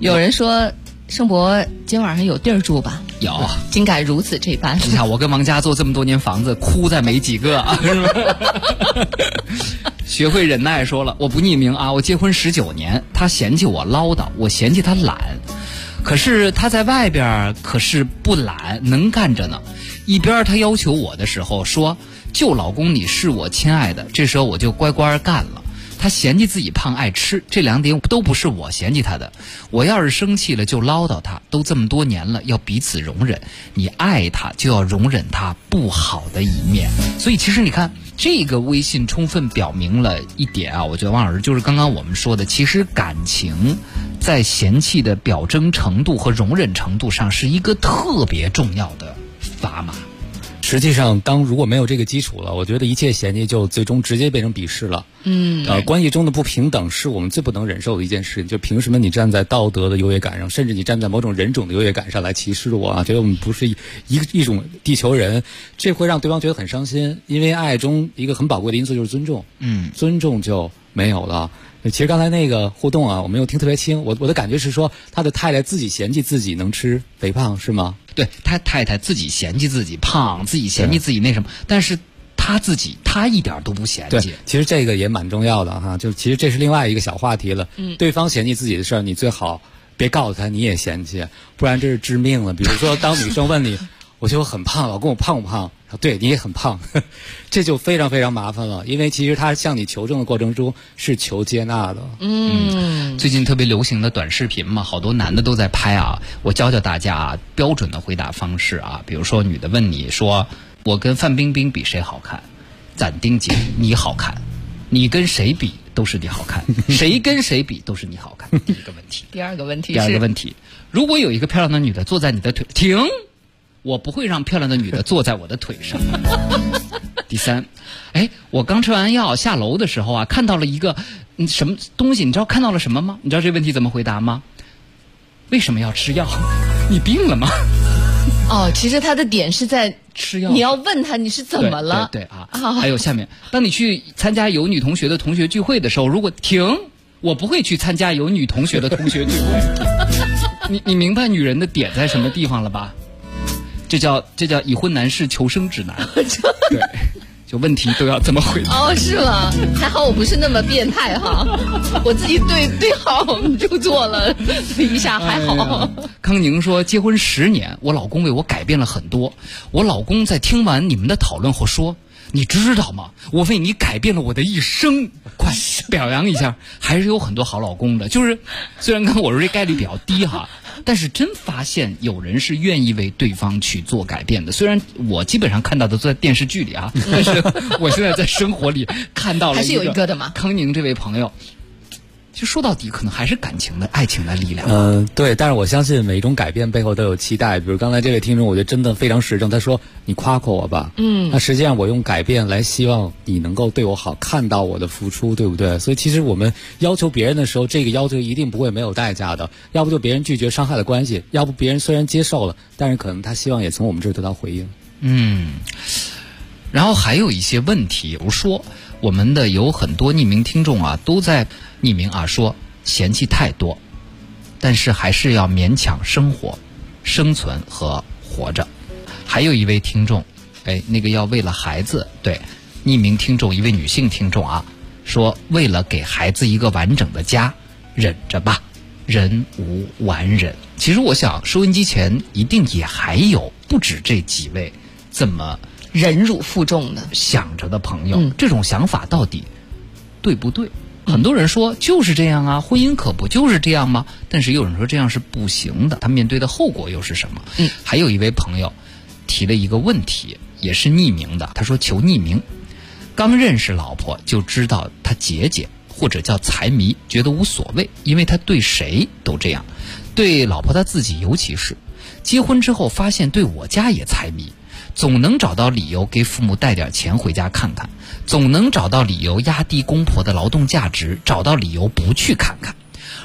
有人说盛博今晚上有地儿住吧？ 有， 竟敢如此这般。 你看我跟王家做这么多年房子，哭在没几个啊，是吧？学会忍耐说了，我不匿名啊，我结婚19年，他嫌弃我唠叨，我嫌弃他懒，可是他在外边可是不懒，能干着呢。一边他要求我的时候说，就老公你是我亲爱的，这时候我就乖乖干了。他嫌弃自己胖爱吃，这2点都不是我嫌弃他的。我要是生气了就唠叨他，都这么多年了，要彼此容忍。你爱他就要容忍他不好的一面。所以其实你看这个微信充分表明了一点啊，我觉得王老师就是刚刚我们说的，其实感情在嫌弃的表征程度和容忍程度上是一个特别重要的砝码。 实际上，如果没有这个基础了，我觉得一切嫌弃就最终直接变成鄙视了。关系中的不平等是我们最不能忍受的一件事。就凭什么你站在道德的优越感上，甚至你站在某种人种的优越感上来歧视我啊？觉得我们不是一种地球人，这会让对方觉得很伤心。因为爱中一个很宝贵的因素就是尊重，尊重就没有了。其实刚才那个互动啊，我没有听特别清。我的感觉是说，他的太太自己嫌弃自己能吃肥胖，是吗？ 对，他太太自己嫌弃自己胖，自己嫌弃自己那什么，但是他一点都不嫌弃。 对，其实这个也蛮重要的哈，就其实这是另外一个小话题了。对方嫌弃自己的事儿，你最好别告诉他你也嫌弃，不然这是致命了。比如说，当女生问你，我觉得我很胖，老公我胖不胖？对，你也很胖，这就非常非常麻烦了。因为其实他向你求证的过程中是求接纳的。 最近特别流行的短视频嘛，好多男的都在拍啊。我教大家啊，标准的回答方式啊。比如说，女的问你说：“我跟范冰冰比谁好看？”斩钉截铁，你好看。你跟谁比都是你好看，谁跟谁比都是你好看。第一个问题。 第二个问题， 如果有一个漂亮的女的坐在你的腿，停。我不会让漂亮的女的坐在我的腿上。第三，我刚吃完药下楼的时候啊，看到了一个什么东西，你知道看到了什么吗？你知道这问题怎么回答吗？为什么要吃药？你病了吗？ 其实他的点是在吃药， 你要问他你是怎么了？ 对啊。还有下面，当你去参加有女同学的同学聚会的时候，如果停，我不会去参加有女同学的同学聚会。你明白女人的点在什么地方了吧？这叫已婚男士求生指南。对，就问题都要这么回答。 是吗？还好我不是那么变态哈，我自己对好就做了一下，还好。 康宁说，结婚10年，我老公为我改变了很多。我老公在听完你们的讨论后说，你知道吗？我为你改变了我的一生，快表扬一下。还是有很多好老公的，就是虽然刚我说这概率比较低哈，但是真发现有人是愿意为对方去做改变的。虽然我基本上看到的都在电视剧里啊，但是我现在在生活里看到了还是有一个的嘛。 康宁这位朋友，就说到底可能还是感情的爱情的力量。 对，但是我相信每一种改变背后都有期待。比如刚才这位听众，我觉得真的非常实证。他说：“你夸夸我吧。”那实际上我用改变来希望你能够对我好，看到我的付出，对不对？所以其实我们要求别人的时候，这个要求一定不会没有代价的。要不就别人拒绝伤害了关系，要不别人虽然接受了，但是可能他希望也从我们这儿得到回应。 然后还有一些问题，比如说我们的有很多匿名听众啊，都在匿名啊说嫌弃太多，但是还是要勉强生活、生存和活着。还有一位听众，那个要为了孩子，对，匿名听众一位女性听众啊，说为了给孩子一个完整的家，忍着吧，人无完人。其实我想收音机前一定也还有不止这几位这么忍辱负重的想着的朋友，这种想法到底对不对？很多人说就是这样啊，婚姻可不就是这样吗？但是也有人说这样是不行的，他面对的后果又是什么？还有一位朋友提了一个问题，也是匿名的，他说求匿名。刚认识老婆就知道她节俭或者叫财迷，觉得无所谓，因为他对谁都这样，对老婆他自己尤其是。结婚之后发现对我家也财迷，总能找到理由给父母带点钱回家看看，总能找到理由压低公婆的劳动价值，找到理由不去看看。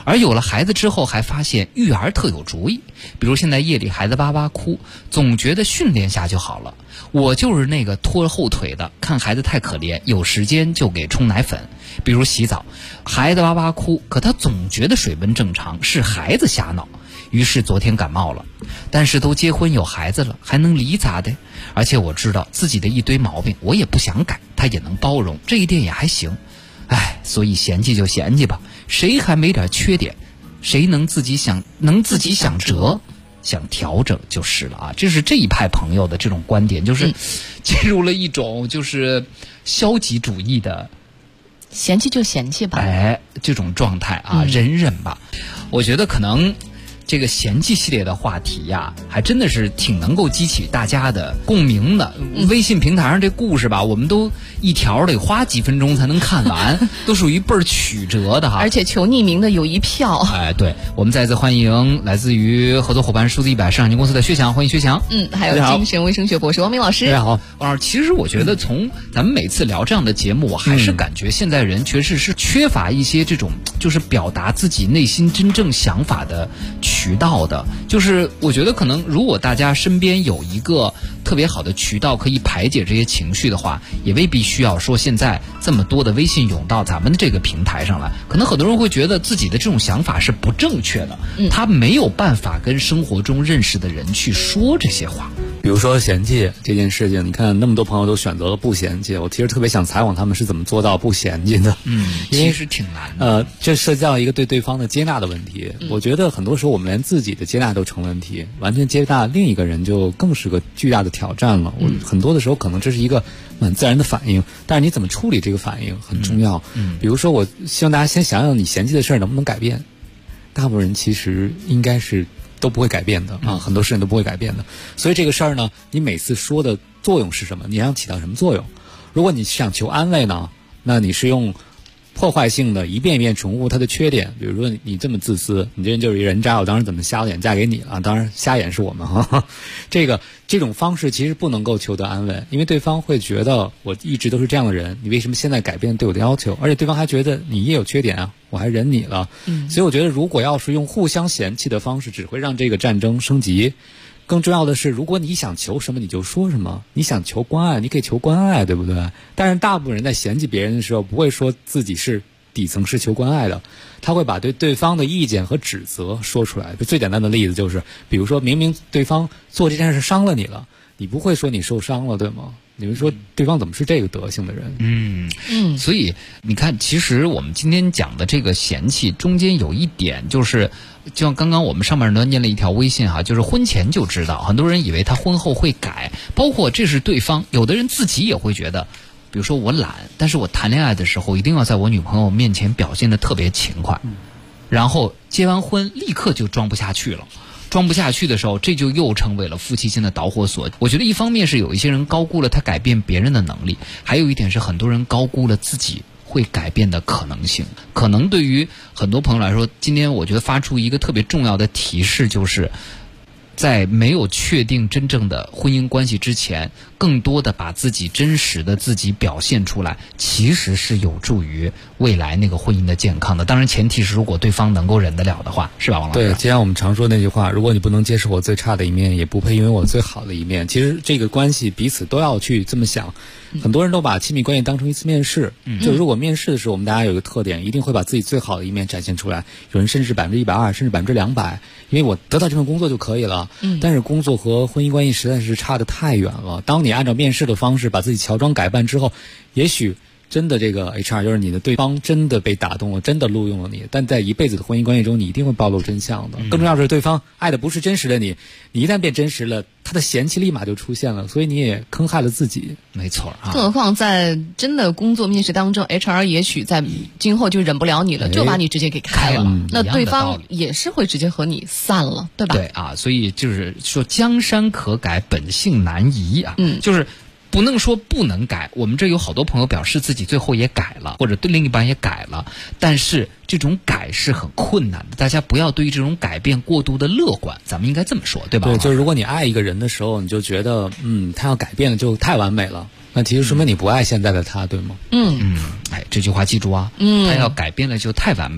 而有了孩子之后，还发现育儿特有主意，比如现在夜里孩子哇哇哭，总觉得训练下就好了。我就是那个拖后腿的，看孩子太可怜，有时间就给冲奶粉。比如洗澡，孩子哇哇哭，可他总觉得水温正常，是孩子瞎闹。于是昨天感冒了，但是都结婚有孩子了，还能离咋的？而且我知道自己的一堆毛病，我也不想改，他也能包容，这一点也还行。所以嫌弃就嫌弃吧，谁还没点缺点？谁能自己想辙？想调整就是了啊！这是这一派朋友的这种观点，就是进入了一种就是消极主义的嫌弃就嫌弃吧， 这种状态啊，忍忍吧。我觉得可能这个嫌弃系列的话题呀，还真的是挺能够激起大家的共鸣的。微信平台上这故事吧，我们都一条得花几分钟才能看完，都属于倍儿曲折的哈。 而且求匿名的有一票。 对，我们再次欢迎来自于合作伙伴数字100市场型公司的薛强，欢迎薛强。 还有精神卫生学博士王明老师。 大家好。 其实我觉得从咱们每次聊这样的节目，我还是感觉现在人确实是缺乏一些这种就是表达自己内心真正想法的渠道的。就是我觉得可能如果大家身边有一个特别好的渠道可以排解这些情绪的话，也未必需要说现在这么多的微信涌到咱们的这个平台上来。可能很多人会觉得自己的这种想法是不正确的，他没有办法跟生活中认识的人去说这些话。 比如说嫌弃这件事情，你看那么多朋友都选择了不嫌弃，我其实特别想采访他们是怎么做到不嫌弃的。 其实挺难的。 这涉及到一个对对方的接纳的问题。我觉得很多时候我们连自己的接纳都成问题，完全接纳另一个人就更是个巨大的挑战了。很多的时候可能这是一个蛮自然的反应，但是你怎么处理这个反应很重要。比如说我希望大家先想想你嫌弃的事儿能不能改变。大部分人其实应该是都不会改变的很多事情都不会改变的。所以这个事儿呢，你每次说的作用是什么？你想起到什么作用？如果你想求安慰呢，那你是用破坏性的一遍一遍重复他的缺点。比如说你这么自私，你这人就是一人渣，我当时怎么瞎了眼嫁给你了？当然瞎眼是我们这种方式其实不能够求得安慰，因为对方会觉得我一直都是这样的人，你为什么现在改变对我的要求？而且对方还觉得你也有缺点啊，我还忍你了。所以我觉得如果要是用互相嫌弃的方式，只会让这个战争升级。更重要的是，如果你想求什么你就说什么，你想求关爱你可以求关爱，对不对？但是大部分人在嫌弃别人的时候不会说自己是底层是求关爱的，他会把对对方的意见和指责说出来。最简单的例子就是，比如说明明对方做这件事伤了你了，你不会说你受伤了，对吗？你会说对方怎么是这个德行的人？ 所以你看，其实我们今天讲的这个嫌弃中间有一点就是，就像刚刚我们上面呢念了一条微信就是婚前就知道，很多人以为他婚后会改，包括这是对方，有的人自己也会觉得，比如说我懒，但是我谈恋爱的时候一定要在我女朋友面前表现得特别勤快，然后结完婚立刻就装不下去了。装不下去的时候，这就又成为了夫妻间的导火索。我觉得一方面是有一些人高估了他改变别人的能力，还有一点是很多人高估了自己会改变的可能性。可能对于很多朋友来说，今天我觉得发出一个特别重要的提示，就是在没有确定真正的婚姻关系之前，更多的把自己真实的自己表现出来，其实是有助于未来那个婚姻的健康的。当然前提是如果对方能够忍得了的话，是吧，王老师？ 对，就像我们常说那句话，如果你不能接受我最差的一面，也不配拥有我最好的一面。其实这个关系彼此都要去这么想。很多人都把亲密关系当成一次面试，就如果面试的时候，我们大家有一个特点，一定会把自己最好的一面展现出来。有人甚至120%，甚至200%，因为我得到这份工作就可以了。但是工作和婚姻关系实在是差得太远了。当你按照面试的方式把自己乔装改扮之后，也许真的这个 HR 就是你的对方真的被打动了，真的录用了你，但在一辈子的婚姻关系中，你一定会暴露真相的。更重要的是，对方爱的不是真实的你，你一旦变真实了，他的嫌弃立马就出现了，所以你也坑害了自己。 没错啊。 更何况在真的工作面试当中 ，HR 也许在今后就忍不了你了，就把你直接给开了，那对方也是会直接和你散了，对吧？ 对啊，所以就是说江山可改，本性难移啊。就是不能说不能改，我们这有好多朋友表示自己最后也改了，或者对另一半也改了，但是这种改是很困难的，大家不要对于这种改变过度的乐观，咱们应该这么说，对吧？ 对，就是如果你爱一个人的时候，你就觉得他要改变了就太完美了，那其实说明你不爱现在的他，对吗？ 这句话记住啊，他要改变了就太完美了。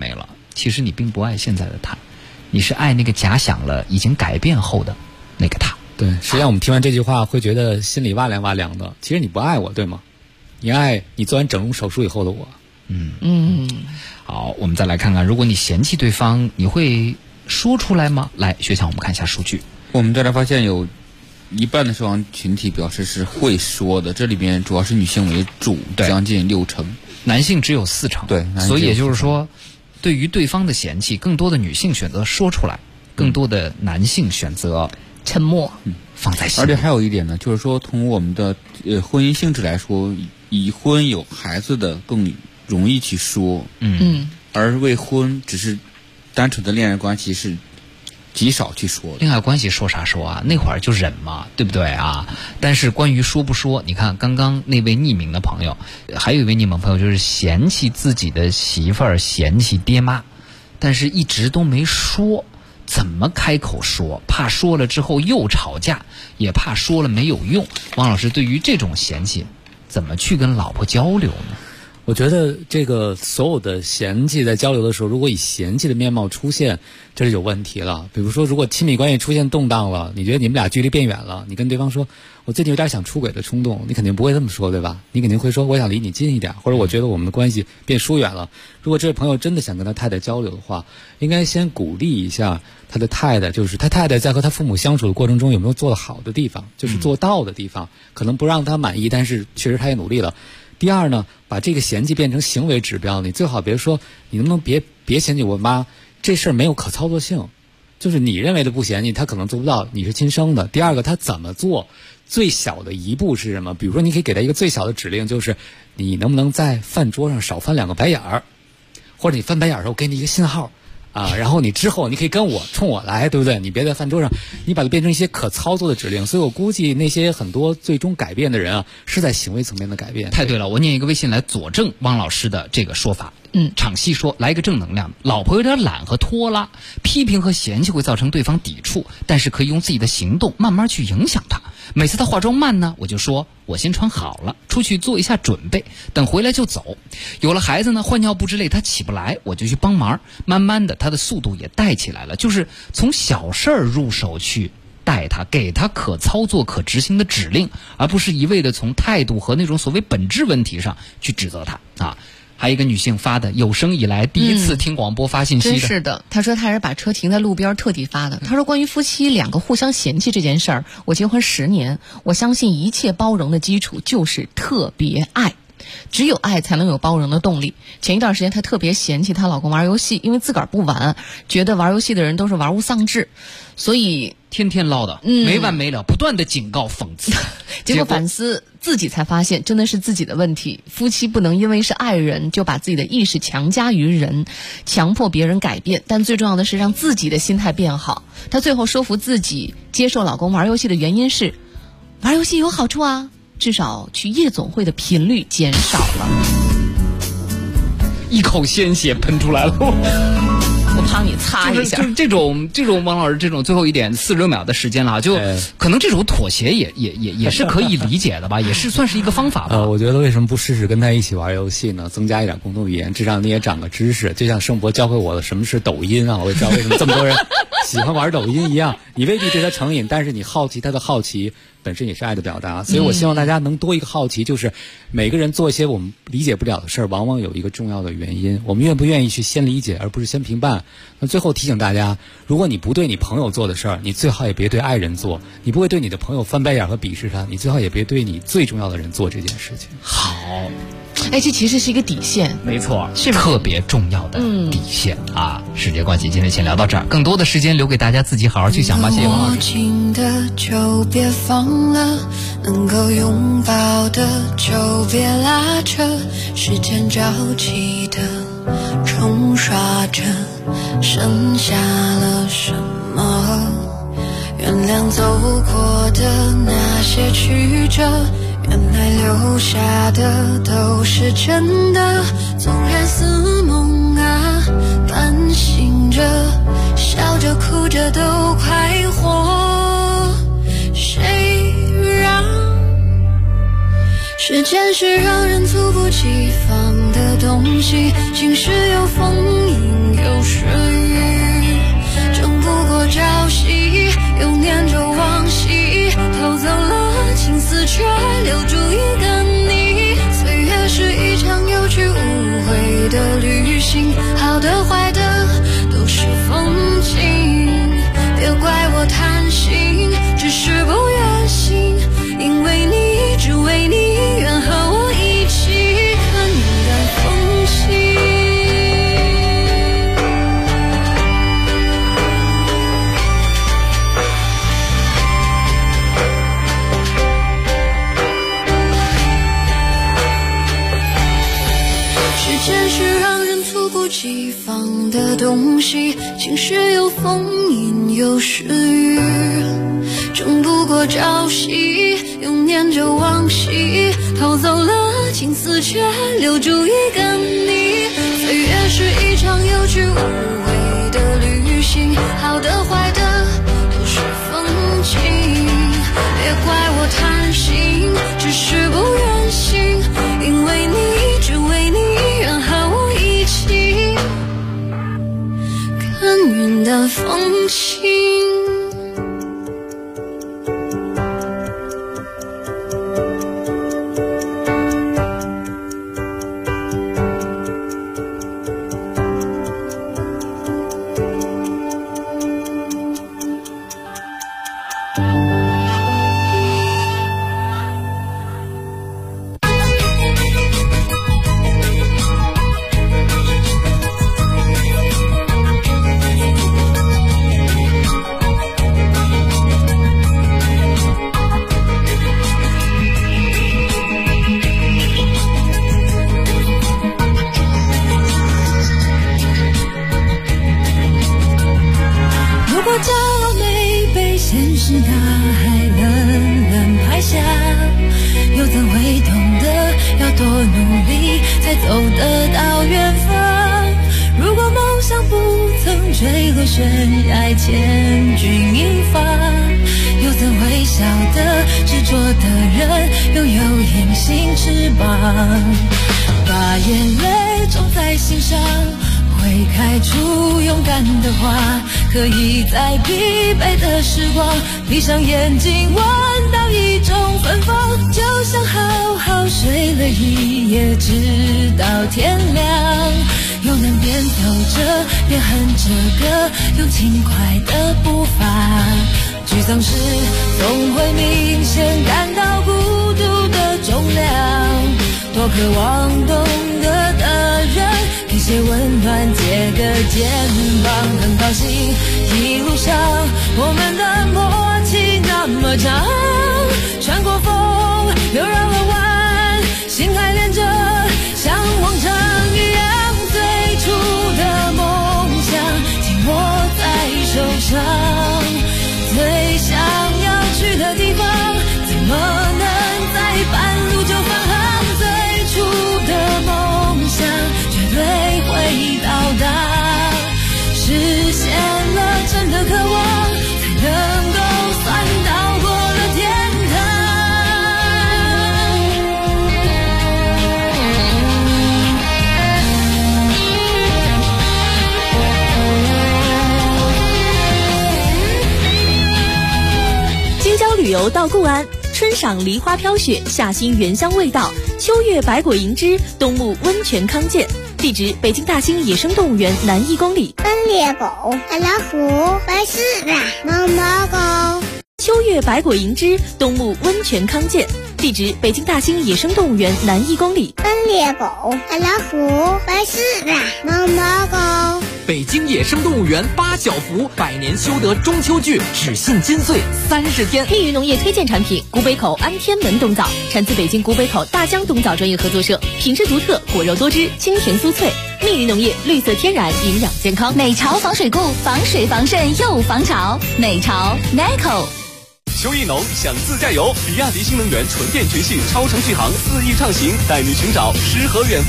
其实你并不爱现在的他，你是爱那个假想了已经改变后的那个他。 对，实际上我们听完这句话会觉得心里哇凉哇凉的。其实你不爱我，对吗？你爱你做完整容手术以后的我。 好，我们再来看看，如果你嫌弃对方，你会说出来吗？来，学强，我们看一下数据。 我们再来发现有一半的受访群体表示是会说的，这里边主要是女性为主，将近60%， 男性只有40%。对，所以也就是说，对于对方的嫌弃，更多的女性选择说出来，更多的男性选择沉默， 放在心里。 而且还有一点呢，就是说从我们的婚姻性质来说，已婚有孩子的更容易去说，而未婚只是单纯的恋爱关系是极少去说的。 恋爱关系说啥说啊？那会儿就忍嘛，对不对啊？但是关于说不说，你看刚刚那位匿名的朋友，还有一位匿名朋友就是嫌弃自己的媳妇儿，嫌弃爹妈，但是一直都没说。怎么开口说？怕说了之后又吵架，也怕说了没有用。王老师，对于这种嫌弃，怎么去跟老婆交流呢？ 我觉得这个所有的嫌弃在交流的时候，如果以嫌弃的面貌出现，这是有问题了。比如说，如果亲密关系出现动荡了，你觉得你们俩距离变远了，你跟对方说我最近有点想出轨的冲动，你肯定不会这么说，对吧？你肯定会说我想离你近一点，或者我觉得我们的关系变疏远了。如果这位朋友真的想跟他太太交流的话，应该先鼓励一下他的太太，就是他太太在和他父母相处的过程中有没有做得好的地方，就是做到的地方，可能不让他满意，但是确实他也努力了。第二呢，把这个嫌弃变成行为指标，你最好别说你能不能别嫌弃我妈，这事儿没有可操作性，就是你认为的不嫌弃，他可能做不到，你是亲生的。第二个，他怎么做，最小的一步是什么？比如说你可以给他一个最小的指令，就是你能不能在饭桌上少翻2个白眼儿，或者你翻白眼儿的时候给你一个信号啊，然后你之后你可以冲我来，对不对？你别在饭桌上，你把它变成一些可操作的指令。所以我估计那些很多最终改变的人啊，是在行为层面的改变。 太对了，我念一个微信来佐证汪老师的这个说法。场戏说来一个正能量，老婆有点懒和拖拉，批评和嫌弃会造成对方抵触，但是可以用自己的行动慢慢去影响他。每次他化妆慢呢，我就说我先穿好了，出去做一下准备，等回来就走。有了孩子呢，换尿布之类他起不来，我就去帮忙，慢慢的他的速度也带起来了，就是从小事儿入手去带他，给他可操作可执行的指令，而不是一味的从态度和那种所谓本质问题上去指责他啊。还有一个女性发的，有生以来第一次听广播发信息的。 真是的，她说她是把车停在路边特地发的。她说关于夫妻2个互相嫌弃这件事儿，我结婚10年，我相信一切包容的基础就是特别爱。只有爱才能有包容的动力。前一段时间她特别嫌弃她老公玩游戏，因为自个儿不玩，觉得玩游戏的人都是玩物丧志，所以天天唠叨，没完没了，不断的警告讽刺。 结果反思自己才发现真的是自己的问题。夫妻不能因为是爱人就把自己的意识强加于人，强迫别人改变，但最重要的是让自己的心态变好。她最后说服自己接受老公玩游戏的原因是玩游戏有好处啊，至少去夜总会的频率减少了。 一口鲜血喷出来了。 我帮你擦一下， 就是这种王老师这种最后一点46秒的时间了，就可能这种妥协也是可以理解的吧，也是算是一个方法吧。 我觉得为什么不试试跟他一起玩游戏呢？增加一点共同语言，至少你也长个知识。就像盛博教会我的什么是抖音啊，我也知道为什么这么多人喜欢玩抖音一样。你未必对他成瘾，但是你好奇他的好奇本身也是爱的表达。所以我希望大家能多一个好奇，就是每个人做一些我们理解不了的事儿，往往有一个重要的原因。我们愿不愿意去先理解，而不是先评判。那最后提醒大家，如果你不对你朋友做的事儿，你最好也别对爱人做。你不会对你的朋友翻白眼和鄙视他，你最好也别对你最重要的人做这件事情。 好， 这其实是一个底线， 没错，是特别重要的底线啊。世界关系今天先聊到这儿，更多的时间留给大家自己好好去想吧。谢谢王老师。 紧的就别放了，能够拥抱的就别拉扯，时间着急的冲刷着，剩下了什么？原谅走过的那些曲折，原来留下的都是真的。纵然似梦啊，半醒着，笑着哭着都快活。谁让时间是让人猝不及防的东西，晴时有风，阴又是雨，争不过朝夕，又念着往昔，偷走了青丝，却留住一个你。岁月是一场有去无回的旅行，好的坏的都是风景，别怪我贪心，只是不愿醒，因为你，只为你，愿和我一起看云淡风轻。时间是让人猝不及防的东西，晴时有风，阴有时雨，争不过朝夕，又念着往昔，偷走了青丝，却留住一个你。岁月是一场有去无回的旅行，好的坏的都是风景，别怪我贪心，只是不愿醒，因为你，只为你，愿和我一起看云淡风轻。 把眼泪种在心上，会开出勇敢的花，可以在疲惫的时光闭上眼睛，闻到一种芬芳，就像好好睡了一夜，直到天亮。又能边走着边哼着歌，用轻快的步伐，沮丧时总会明显感到孤独的重量。多渴望懂得的人，给些温暖，借个肩膀。很高兴一路上我们的默契那么长，穿过风又绕了弯，心还连着，像往常一样。最初的梦想紧握在手上，最想要去的地方，怎么能在半路就返航？最初的梦想绝对会到达，实现了真的渴望，才能够算到过了天堂。 京郊旅游到固安，春赏梨花飘雪，夏欣原香味道，秋月百果迎之，冬沐温泉康健。地址：北京大兴野生动物园南1公里。 斑鬣狗、大老虎、白狮子、毛毛狗。 秋月百果迎之，冬沐温泉康健。地址：北京大兴野生动物园南1公里。 斑鬣狗、大老虎、白狮子、毛毛狗。 北京野生动物园八小福百年修得中秋剧，只信金穗30天。 密云农业推荐产品：古北口安天门冬枣，产自北京古北口大江冬枣专业合作社，品质独特，果肉多汁，清甜酥脆。密云农业绿色天然，营养健康。 美潮防水固，防水防渗又防潮。美潮 NICO。 邱一农想自驾游，比亚迪新能源纯电全系超长续航4翼畅行，带你寻找诗和远方。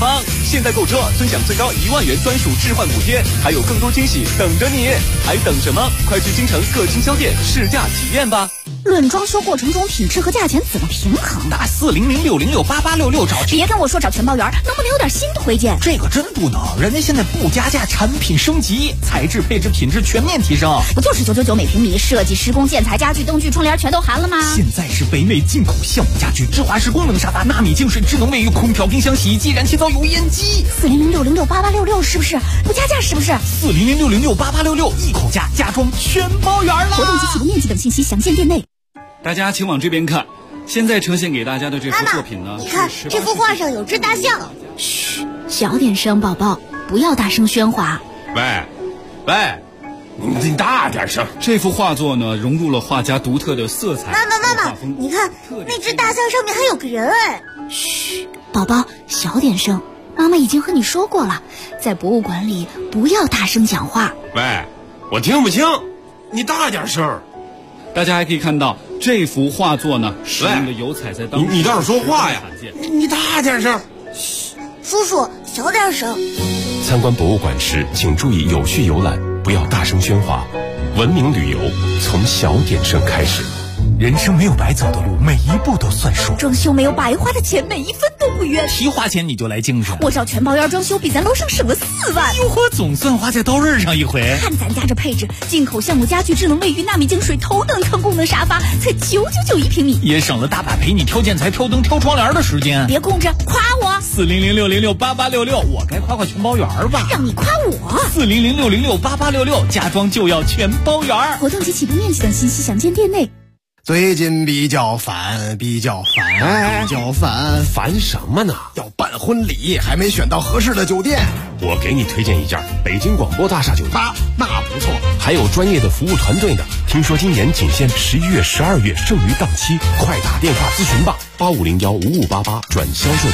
现代购车，尊享最高1万元专属置换补贴，还有更多惊喜等着你，还等什么？快去京城各经销店试驾体验吧。 论装修过程中品质和价钱怎么平衡？ 打4006068866找。 别跟我说找全包圆，能不能有点新推荐？ 这个真不能，人家现在不加价，产品升级，材质配置品质全面提升。 不就是999每平米，设计施工建材家具灯具窗帘全都含了吗？ 现在是北美进口项目家具，智华式功能沙发，纳米净水智能卫浴，空调冰箱洗衣机，燃气灶油烟机。 4006068866是不是？不加价是不是 ？4006068866一口价，家装全包圆了。 活动及起步面积等信息详见店内。 大家请往这边看，现在呈现给大家的这幅作品呢， 你看这幅画上有只大象。 嘘，小点声，宝宝，不要大声喧哗。 喂，你大点声。 这幅画作呢，融入了画家独特的色彩。 妈妈，你看那只大象上面还有个人哎。 嘘，宝宝，小点声。妈妈已经和你说过了，在博物馆里不要大声讲话。 喂，我听不清，你大点声。 大家还可以看到这幅画作呢，使用的油彩在当时你倒是说话呀！你大点声。 嘘，叔叔小点声。 参观博物馆时，请注意有序游览，不要大声喧哗。文明旅游从小点声开始。 人生没有白走的路，每一步都算数。 装修没有白花的钱，每一分都不冤。 提花钱你就来精神， 我找全包圆装修比咱楼上省了4万。 哟呵，总算花在刀刃上一回。 看咱家这配置，进口项目家具、智能卫浴、纳米净水、头等舱功能沙发，才999一平米， 也省了大把陪你挑建材、挑灯、挑窗帘的时间。 别空着，夸我。 4006068866，我该夸全包圆吧？ 让你夸我。 4006068866，家装就要全包圆。 活动及起步面积等信息详见店内。 最近比较烦， 烦什么呢？ 要办婚礼，还没选到合适的酒店。 我给你推荐一家北京广播大厦酒店， 那不错， 还有专业的服务团队呢。听说今年仅限11月、12月剩余档期，快打电话咨询吧，85015588转销售。